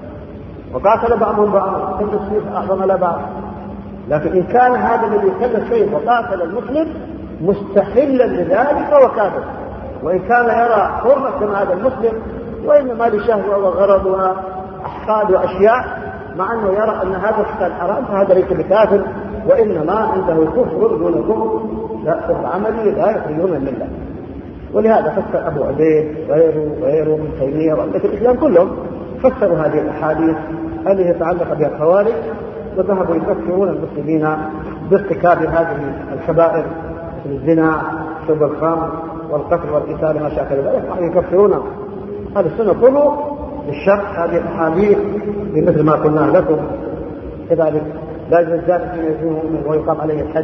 وقاتل بعضهم بعضا كل السيف أعظم لا بعض. لكن إن كان هذا الذي كل السيف وقاتل المسلم مستحلا لذلك وكافر، وإن كان يرى حرمة هذا المسلم وإنما لشهوة وغرض وأحقاد وأشياء مع أنه يرى أن هذا القتال حرام فهذا ليس بكافر، وإنما عنده كفر دون كفر، لا كفر عملي لا يخرجون من الله. ولهذا فسر أبو عبيد وغيره من تيمية وأئمة الإسلام كلهم فسروا هذه الأحاديث التي تتعلق بها الخوارج، وذهبوا يفسرون المسلمين بارتكاب هذه الكبائر مثل الزنا شرب الخمر والقتل والقتال ما شاكل ذلك، يكفرون هذا السنة كله بالشرح هذه الأحاديث بمثل ما قلنا لكم. كذلك لا يجوز ذلك من يزنه ويقام عليه الحد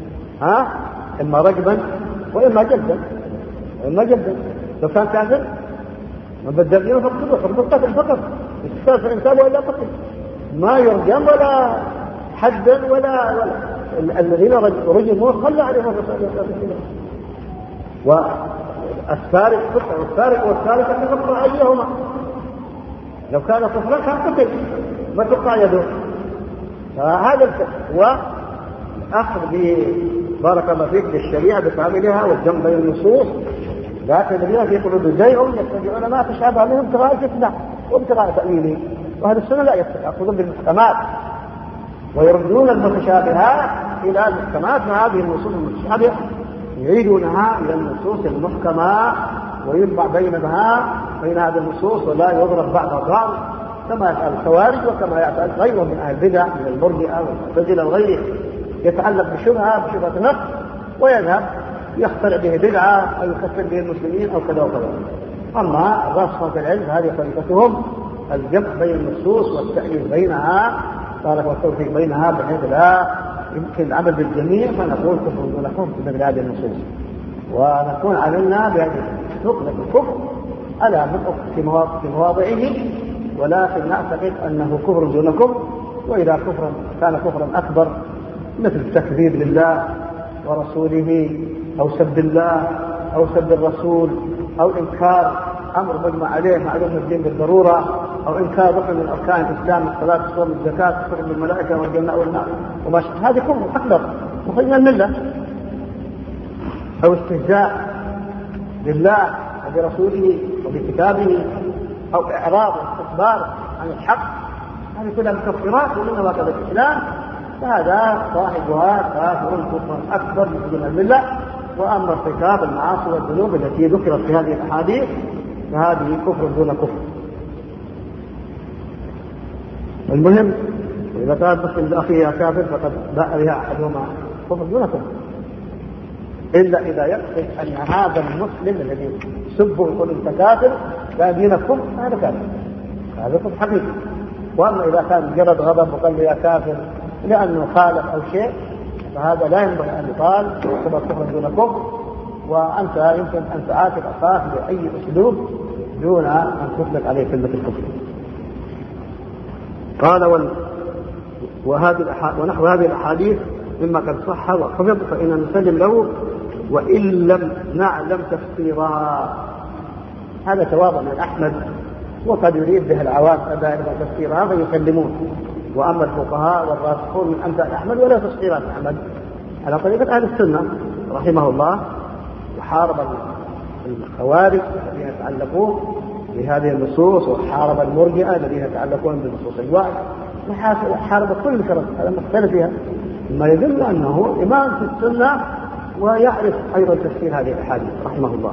إما رجبا وإما جلدا لو كان كافر ما بدلنا فقط حرب القتل فقط يستاذ الإنسان وإلا قتل، ما يرجم ولا حدا ولا الذين رجموا صلى عليهم والسارق كفر والسارق أن يقطع أيهما، لو كان كفرا كان قتل ما تقطع يده. فهذا وأخذ بارك الله فيك بالشريعة بكاملها والجمع بين النصوص، لكن الذين في قلوب زيغ يتبعون ما تشابه منهم ابتغاء الفتنة وابتغاء تأويله، وهذا السنة لا يأخذون بالمحكمات ويردون المتشابهات إلى المحكمات مع هذه النصوص المتشابهة، يعيدونها إلى النصوص المحكمة ويجمع بينها بين هذه النصوص ولا يضرب بعض بعض كما يفعل الخوارج وكما يفعل غيرهم من أهل البدع من المرجئة والمعتزلة وغيره، يتعلق بشبهة نص ويذهب يخترع به بدعة أو يكفر به المسلمين أو كذا وكذا. أما الراسخون في العلم هذه طريقتهم الجمع بين النصوص والتأليف بينها والتوفيق بينها بحيث لا يمكن العمل بالجميع فنقول كفر دون كفر مثل هذه النصوص، ونكون عملنا بهذه نطلق الكفر على في مواضعه، ولكن نعتقد أنه كفر دون كفر. وإذا كفر كان كفرا أكبر مثل التكذيب لله ورسوله أو سب الله أو سب الرسول أو إنكار أمر مجمع عليه معلوم الدين بالضرورة أو إنكار ركن من أركان الإسلام الصلاة الصوم الزكاة كفر بالملائكة والجنة والنار وما شابه، هذه كفر أكبر مخرج من الملة. أو استهزاء بالله وبرسوله وبكتابه أو إعراض واستكبار عن الحق، هذه كلها مكفرات ومنها ما كان الإسلام، فهذا صاحبها كافر كفرا أكبر من الملة. وأما ارتكاب المعاصي والذنوب التي ذكرت في هذه الأحاديث فهذه كفر دون كفر. المهم إذا كان مسلم لأخيه كافر فقد باء بها أحدهما كفر دون كفر، إلا إذا يقصد أن هذا المسلم الذي سبه يقول أنت كافر لا دينكم هذا كافر، هذا كفر حقيقي. وأما إذا كان مجرد غضب وقال يا كافر لأنه خالف أو شيء فهذا لا ينبغي أن يقال يعتبر كفر دون كفر، وأنت يمكن أن تعاتب أخاك بأي أسلوب دون أن تطلق عليه كلمة الكفر. قال ونحو هذه الأحاديث مما قد صح وحفظ فإننا نسلم له وإن لم نعلم تفسيرها. هذا تواضع من أحمد، وقد يريد به العوام أيضا تفسيرها فيسلمون. وأما الفقهاء والراسخون من أمثال أحمد ولا تفسيرات أحمد على طريقة أهل السنة رحمه الله، وحارب الخوارج الذين يتعلقون بهذه النصوص، وحارب المرجئة الذين يتعلقون بنصوص الوعد، وحارب كل الفرق هذا مختلف فيها، ما يدل أنه إمام في السنة ويعرف أيضا تفسير هذه الأحاديث رحمه الله.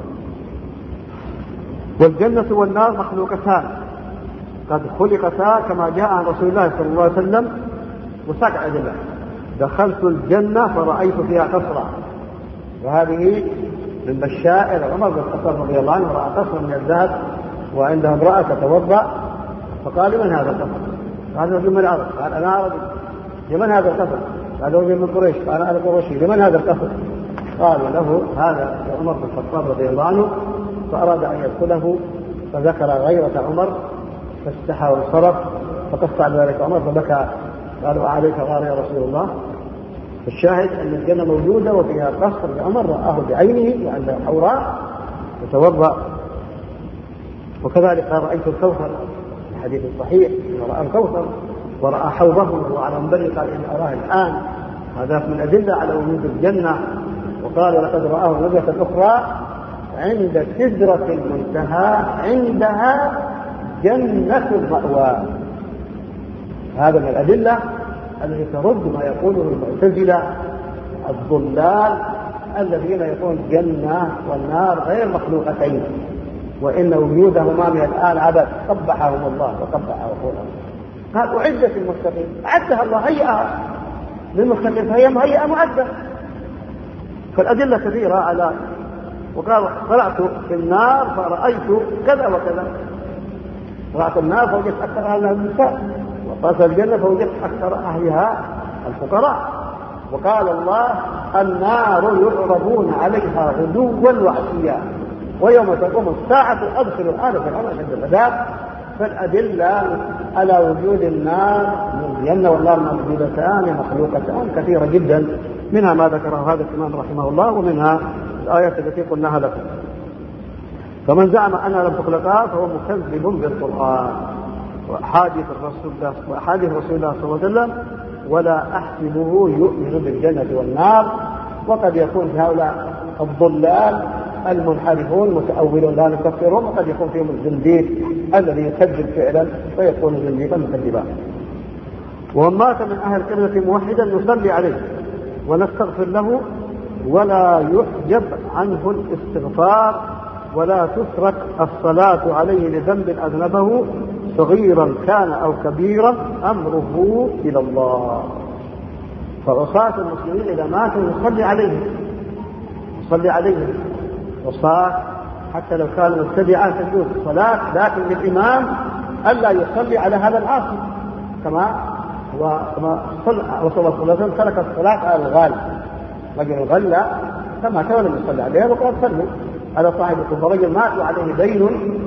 والجنة والنار مخلوقتان قد خلقتا كما جاء عن رسول الله صلى الله عليه وسلم. وساق أدلة: دخلت الجنة فرأيت فيها قصرا. وهذه من بشائر عمر بن الخطاب رضي الله عنه، رأى قصرا من الذهب وعنده امرأة تتوضأ، فقال: لمن هذا القصر؟ قال: رجل من العرب. قال: أنا عربي. لمن هذا القصر؟ قال: رجل من قريش. قال: أنا قرشي. لمن هذا القصر؟ قال له: هذا عمر بن الخطاب رضي الله عنه. فأراد أن يدخله فذكر غيرة عمر فاستحى وانصرف، فقص على ذلك عمر فبكى. قالوا: عليك غار يا رسول الله. الشاهد أن الجنة موجودة وفيها قصر لعمر رآه بعينه وعنده حوراء يتوضأ. وكذلك رأيت الكوثر، الحديث الصحيح رأى الكوثر ورأى حوضه وعلى منبره قال: إني أراه الآن. هذا من أدلة على وجود الجنة. وقال: لقد رآه نزلة أخرى عند سدرة المنتهى عندها جنة المأوى. هذا من الأدلة التي ترد ما يقوله المعتزلة الضلال الذين يقولون الجنة والنار غير مخلوقتين، وإن وجودهما من الآن عبث، قبحهم الله وقبح عقولهم. قال: أعدت المتقين، أعدها الله، هيئها للمتقين، فهي مهيئة معدة. فالأدلة كثيرة على. وقال: طلعت في النار فرأيت كذا وكذا. طلعت النار فوجدت أكثر أهلها النساء، وطلعت الجنة فوجدت أكثر أهلها الفقراء. وقال الله: النار يعرضون عليها غدوا وعشيا ويوم تقوم الساعة أدخلوا آل فرعون أشد العذاب. فالأدلة على وجود النار من الجنة والنار موجودتان مخلوقتان كثيرة جدا، منها ما ذكره هذا الإمام رحمه الله، ومنها الآيات التي قلناها لكم. فمن زعم أنها لم تخلقا فهو مكذب بالقرآن وأحاديث رسول الله صلى الله عليه وسلم، ولا أحسبه يؤمن بالجنة والنار. وقد يكون في هؤلاء الضلال المنحرفون متأولون لا نكفرهم، وقد يكون فيهم الزنديق الذي يكذب فعلا فيكون زنديقا مكذبا. ومن مات من أهل القرية موحدا نصلي عليه ونستغفر له ولا يحجب عنه الاستغفار، ولا تترك الصلاة عليه لذنب أذنبه صغيرا كان أو كبيرا، أمره إلى الله. فعصاة المسلمين إذا ماتوا نصلي عليهم وصاة، حتى لو كان مبتدعا تجوز الصلاة، لكن للإمام ألا يصلي على هذا العاصي، كما رسول الله صلى الله عليه وسلم ترك الصلاة على الغال، رجل غلى كما كان يصلي عليه وقال: صلوا على صاحبكم. فرجل مات وعليه دين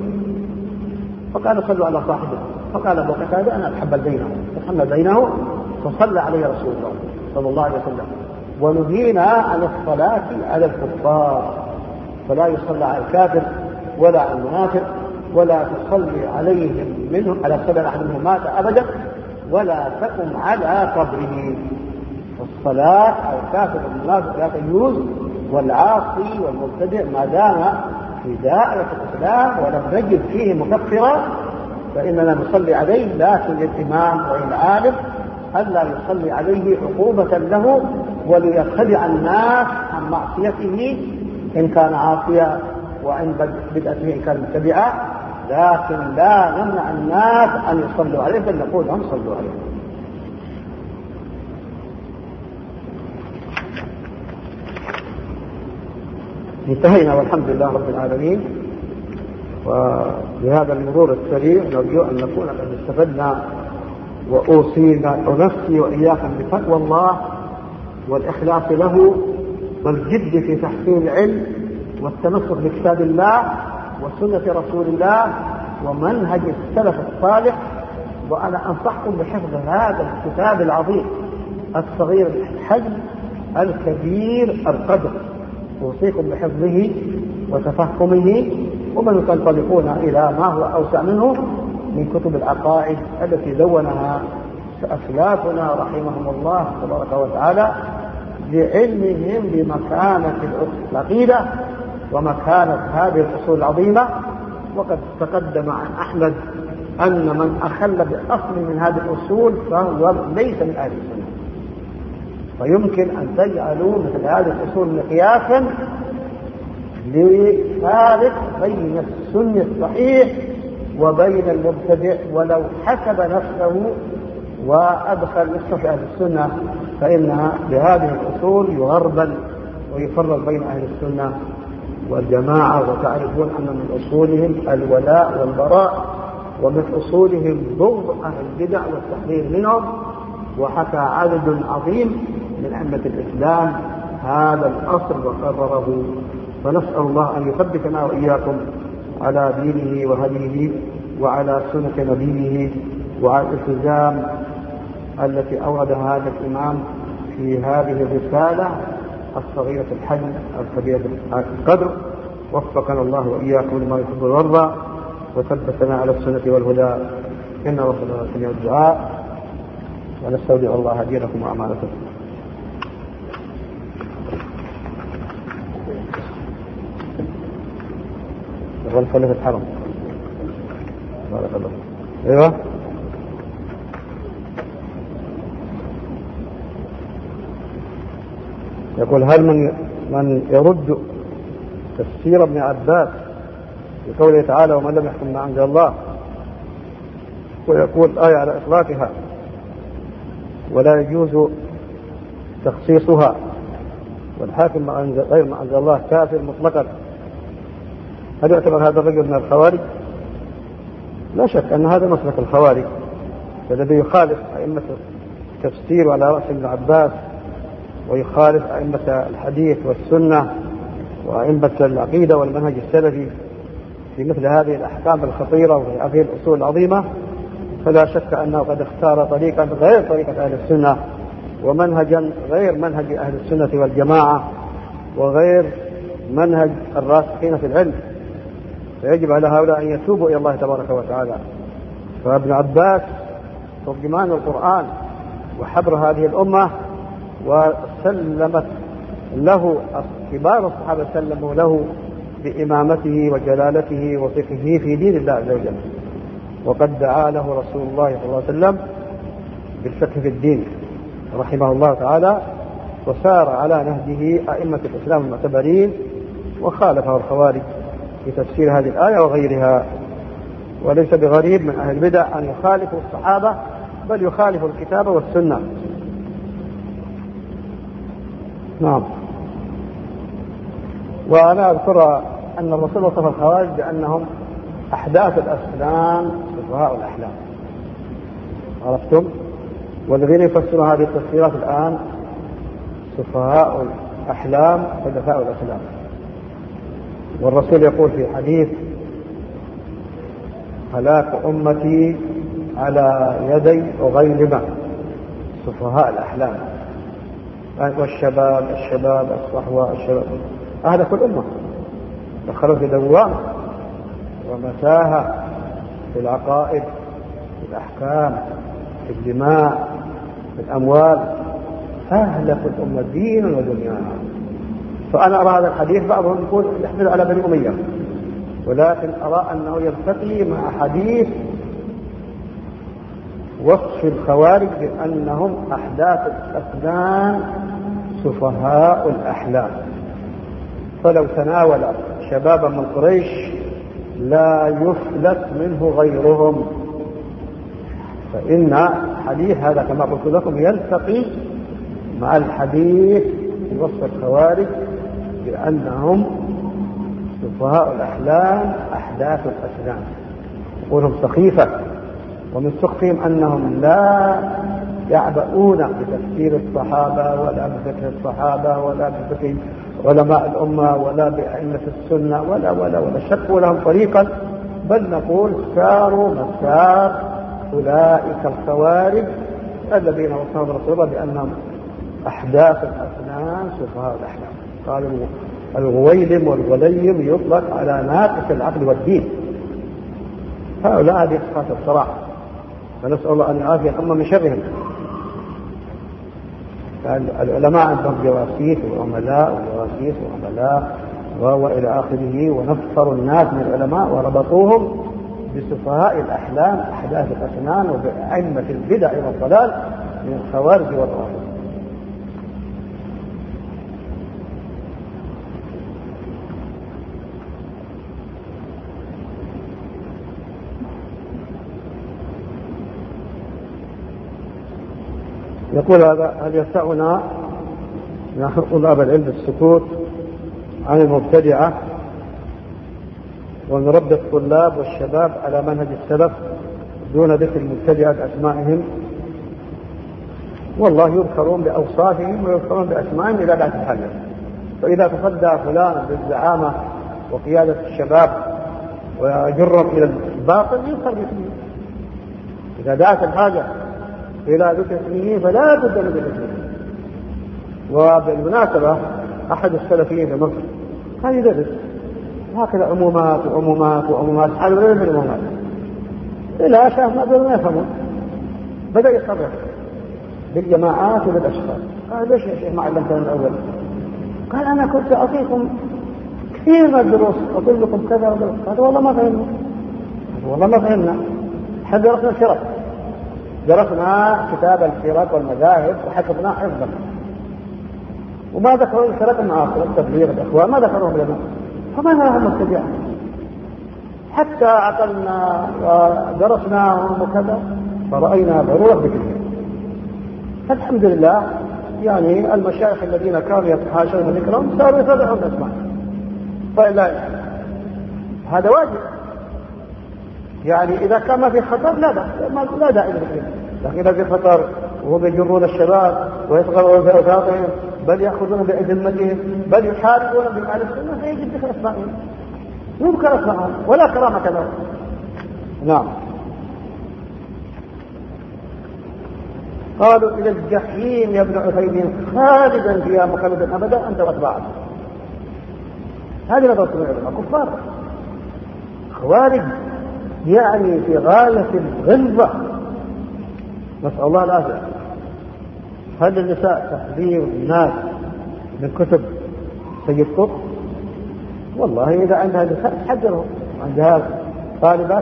فقال: صلوا على صاحبه. فقال أبو قتادة: أنا أتحمل دينه، فصلى عليه رسول الله صلى الله عليه وسلم. ونهينا عن الصلاة على الكفار، فلا يصلى على الكافر ولا على المنافق، ولا تصلي عليهم منهم على صلى أحد منهم مات أبدا، ولا تقم على قبره. والصلاة على الكافر والمنافق لا تجوز، والعاصي والمبتدع ما دام في دائرة الإسلام ولم نجد فيه مكفرا فإننا نصلي عليه، لكن للإمام والعالم ألا يصلي عليه عقوبة له وليخدع الناس عن معصيته إن كان عاصيا وعن بدعته إن كان متبعا، لكن لا نمنع الناس أن يصلوا عليه، بل نقول لهم صلوا عليه. انتهينا والحمد لله رب العالمين. وبهذا المرور السريع نرجو أن نكون قد استفدنا، وأوصينا ونفسي وإياكم بتقوى الله والإخلاص له والجد في تحصيل العلم والتمسك بكتاب الله وسنة رسول الله ومنهج السلف الصالح. وأنا أنصحكم بحفظ هذا الكتاب العظيم الصغير الحجم الكبير القدر، أوصيكم بحفظه وتفهمه، ومن تنطلقون إلى ما هو أوسع منه من كتب العقائد التي دونها أسلافنا رحمهم الله تبارك وتعالى لعلمهم بمكانة العقيدة ومكانة هذه الأصول العظيمة. وقد تقدم عن أحمد أن من أخل بأصل من هذه الأصول فهو ليس من أهل السنة، فيمكن أن تجعلوا مثل هذه الأصول مقياسا لفارق بين السنة الصحيح وبين المبتدع، ولو حسب نفسه وأدخل نفسه في أهل السنة فإنها بهذه الأصول يغربل ويفرق بين أهل السنة والجماعة. وتعرفون أن من أصولهم الولاء والبراء، ومن أصولهم بغض أهل البدع والتحذير منهم. وحكى عدد عظيم من أئمة الإسلام هذا الأصل وقرره، فنسأل الله أن يثبتنا وإياكم على دينه وهديه وعلى سنة نبيه وعلى الالتزام التي أوردها هذا الإمام في هذه الرسالة الصغيرة الحجم الكبيرة القدر. وفقنا الله وإياكم لما يحب ويرضى وثبتنا على السنة والهدى. إن ربنا سميع الدعاء، ونستودع الله دينكم وأمانتكم. يقول صلي في الحرم. بارك الله. ايوه يقول هل من يرد تفسير ابن عباس بقوله تعالى ومن لم يحكم ما أنزل الله، ويقول آية على إطلاقها ولا يجوز تخصيصها، والحاكم غير ما أنزل الله كافر مطلقا، هل يعتبر هذا الرجل من الخوارج؟ لا شك أن هذا مسلك الخوارج الذي يخالف أئمة التفسير على رأس ابن عباس، ويخالف أئمة الحديث والسنة وأئمة العقيدة والمنهج السلفي في مثل هذه الأحكام الخطيرة وفي هذه الأصول العظيمة. فلا شك أنه قد اختار طريقا غير طريقة أهل السنة، ومنهجا غير منهج أهل السنة والجماعة، وغير منهج الراسخين في العلم، فيجب على هؤلاء أن يتوبوا إلى الله تبارك وتعالى. فابن عباس ترجمان القرآن وحبر هذه الأمة، وسلمت له كبار الصحابة سلموا له بإمامته وجلالته وفقهه في دين الله عز وجل، وقد دعا له رسول الله صلى الله عليه وسلم بالفقه في الدين رحمه الله تعالى، وسار على نهجه أئمة الإسلام المعتبرين، وخالفه الخوارج في تفسير هذه الآية وغيرها. وليس بغريب من أهل البدع أن يخالفوا الصحابة، بل يخالفوا الكتاب والسنة. نعم. وأنا أذكر أن الرسول وصف الخوارج بأنهم أحداث الأسلام سفهاء الأحلام، عرفتم؟ والذين يفسرون هذه التفسيرات الآن سفهاء الأحلام حدثاء الأسلام. والرسول يقول في حديث هلاك أمتي على يدي أغيلمة سفهاء الأحلام، والشباب الصحوة الشباب أهلك الأمة، دخلوا في دوام ومتاهة في العقائد في الأحكام في الدماء في الأموال، أهلك الأمة دينا ودنياها. فأنا أرى هذا الحديث بعضهم يقول يحمل على بني أمية، ولكن أرى أنه يلتقي مع حديث وصف الخوارج بأنهم أحداث الأسنان سفهاء الأحلام. فلو تناول شبابا من قريش لا يفلت منه غيرهم، فإن حديث هذا كما قلت لكم يلتقي مع الحديث في وصف الخوارج بأنهم سفهاء الأحلام أحداث الأسنان، يقولهم سخيفة. ومن سخفهم أنهم لا يعبؤون بتفسير الصحابة ولا بفكر الصحابة ولا بفكر علماء الأمة ولا بأئمة السنة ولا شكوا لهم طريقا، بل نقول ساروا مسار أولئك الخوارج الذين وصفهم رسول الله بأنهم أحداث الأفنان سفهاء الأحلام. قالوا الغويلم والغليم يطلق على ناقص العقل والدين. هؤلاء هذه صفات الصراحة، فنسأل الله أن يعافي الأمة من شرهم. العلماء عندهم جواسيس وعملاء وجواسيس وعملاء وإلى آخره، ونفروا الناس من العلماء وربطوهم بسفهاء الأحلام أحداث الأسنان وبأئمة البدع والضلال من الخوارج والرافضة. يقول هذا: هل يسعنا نحن طلاب العلم السكوت عن المبتدعة ونربي الطلاب والشباب على منهج السلف دون ذكر المبتدعة بأسمائهم؟ والله يذكرون بأوصافهم ويذكرون بأسمائهم إذا لا تتحدث. فإذا تصدى فلان بالزعامة وقيادة الشباب ويجرهم إلى الباطل يذكر باسمه. إذا دعت الحاجة إلى ذكر اسمه فلا بد من ذكر اسمه. وبالمناسبة أحد السلفيين في مصر كان يدرس هكذا عمومات وعمومات وعمومات على العلم العمومات إلى شاف ما دون ما يفهمون، بدأ يصرف بالجماعات وبالأشخاص. قال: ليش يا شيخ ما علمتنا من الأول؟ قال: أنا كنت أعطيكم كثير من الدروس، أقول لكم كذا وكذا. قال: والله ما فهمنا، والله ما فهمنا. حد درسنا الفرق، درسنا كتاب الفرق والمذاهب وحفظناه حفظا، وما ذكروا الفرق المعاصرة التبليغ الإخوان ما ذكروهم لنا، فما لهم مبتدعة. حتى عقلنا ودرسناهم وكذا فرأينا ضرورة بكثير. الحمد لله يعني المشايخ الذين كانوا يتحاشون ذكرهم صاروا يتبعون الأسماء، فإلا هذا واجب. يعني إذا كان ما في خطر لا داعي لذكره، لكن إذا في خطر وهم يجرون الشباب ويصغرون بأوساطهم بل يأخذون بأذمتهم بل يحاربون بأهل السنة فيجب ذكر أسمائهم، يذكر أسمائهم ولا كرامة لهم. نعم. قالوا: إلى الجحيم يا ابن عثيمين خالدا فيها مخلدا أبدا أنت وأتباعك. هذه نظرة العلماء كفار خوارج، يعني في غاية الغلظة، نسأل الله العافية. هل النساء تحذير الناس من كتب سيد قطب؟ والله إذا عندها نساء تحذرهم، عندها طالبات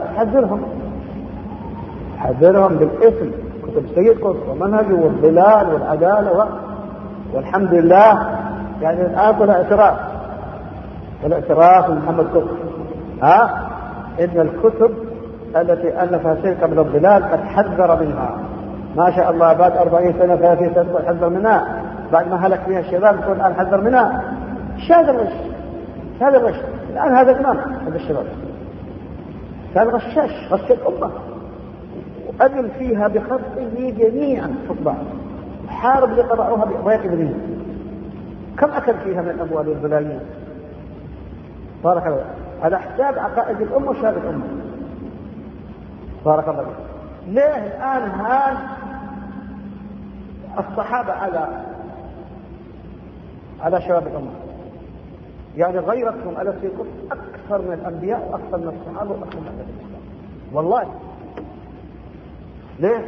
تحذرهم بالاسم كتب سيد قطب ومنهجه والضلال والعدالة والحمد لله. يعني الآن طلع الاعتراف من محمد قطب إن الكتب التي ألفها سيد قبل الضلال قد حذر منها، ما شاء الله. بعد 40 سنة 30 سنة حذر منها، بعد ما هلك فيها الشباب يقول الآن حذر منها. هذا الغش الآن هذا الإمام هذا الشباب كان غشاش، غش الأمة، وأذل فيها بخطئه جميعا حقبا، حارب لقضاؤها بأضيق ابنه. كم أكل فيها من الأموال والبلايين بارك الله على حساب عقائد الأمة وشهادة الأمة بارك الله. ليه الآن هان الصحابة على شباب الأمة؟ يعني غيرتهم على سيد قطب أكثر من الأنبياء وأكثر من الصحابة وأكثر من الإسلام والله. ليه؟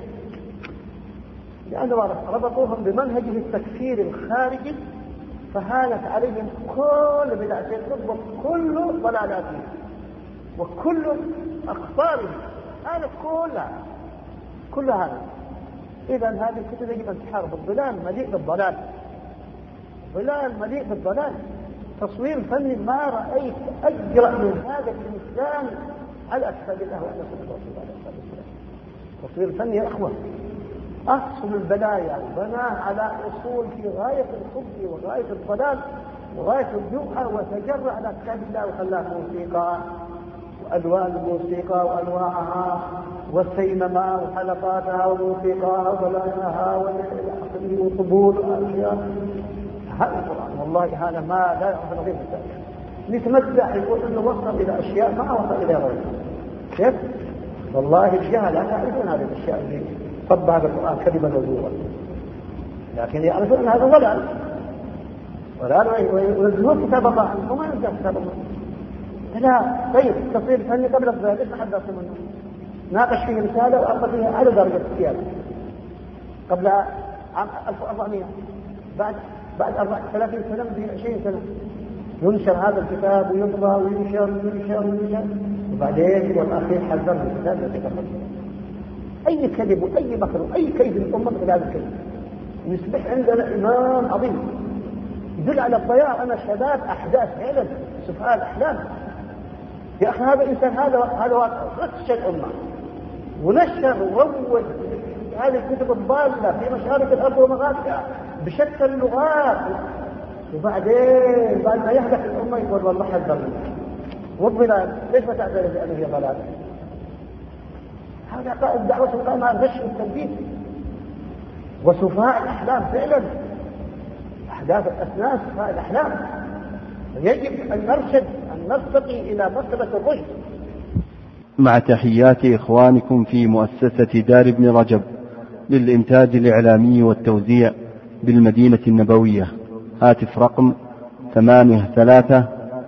لأنه ربطوهم بمنهجه التكفير الخارجي، فهانت عليهم كل بدع سيد قطب وكل ضلالاته وكل أخطاره، هذا كل هذا. إذا هذه الكتب يجب أن تحارب. الضلال مليء بالضلال، تصوير فني ما رأيت أجرأ من هذا الإنسان على أسفل الأهواء نسأل الله عليه وسلم. تصوير فني يا أخوة، أصل البلايا بناه على أصول في غاية الخبث وغاية الضلال وغاية الجوع، وتجرع على كتاب الله وخلاه موسيقى وألوان الموسيقى وأنواعها والسينما وحلقاتها وموسيقاها وبلاياها وقبول وأشياء. هذا القرآن والله هذا ما لا يعرف نظير التاريخ. نتمتع يقول إنه وصل إلى أشياء ما وصل إلى غيرها. كيف؟ والله الجهل لا يعرفون هذه الأشياء اللي طبع القرآن كلمة وزورا. لكن يعرفون أن هذا ضلال وينزلون كتاب الله عنه وما ينزل كتاب الله. لا طيب تصير فني قبل الضلال ليش ما حد أصل منه؟ ناقش فيه رسالة وأعطى فيها على درجة السيادة قبل عام 1400 بعد 30 سنة ب 20 سنة ينشر هذا الكتاب ويطبع وينشر وبعدين والأخير حذر الكتاب لا تكفر. أي كذب وأي مكر وأي كيد الأمة مثل هذا الكذب يصبح عندنا إمام عظيم يدل على الضياع. أنا شباب أحداث فعلا سفهاء الأحلام يا أخي هذا الإنسان هذا واقع غش الأمة ونشر وروج هذه الكتب الضالة في مشارق الأرض ومغاربها بشتى اللغات وبعدين بعد ما يهلك الأمة يقول والله حذر منك والضلال ليش ما تعترف بأنه هي ضلال؟ هذا قائد دعوة القائمة غش والتلبيس وسفهاء الأحلام فعلا أحداث الأسنان سفهاء الأحلام. يجب أن نرشد أن نرتقي إلى مرتبة الرشد. مع تحيات إخوانكم في مؤسسة دار ابن رجب للإنتاج الإعلامي والتوزيع بالمدينة النبوية. هاتف رقم 83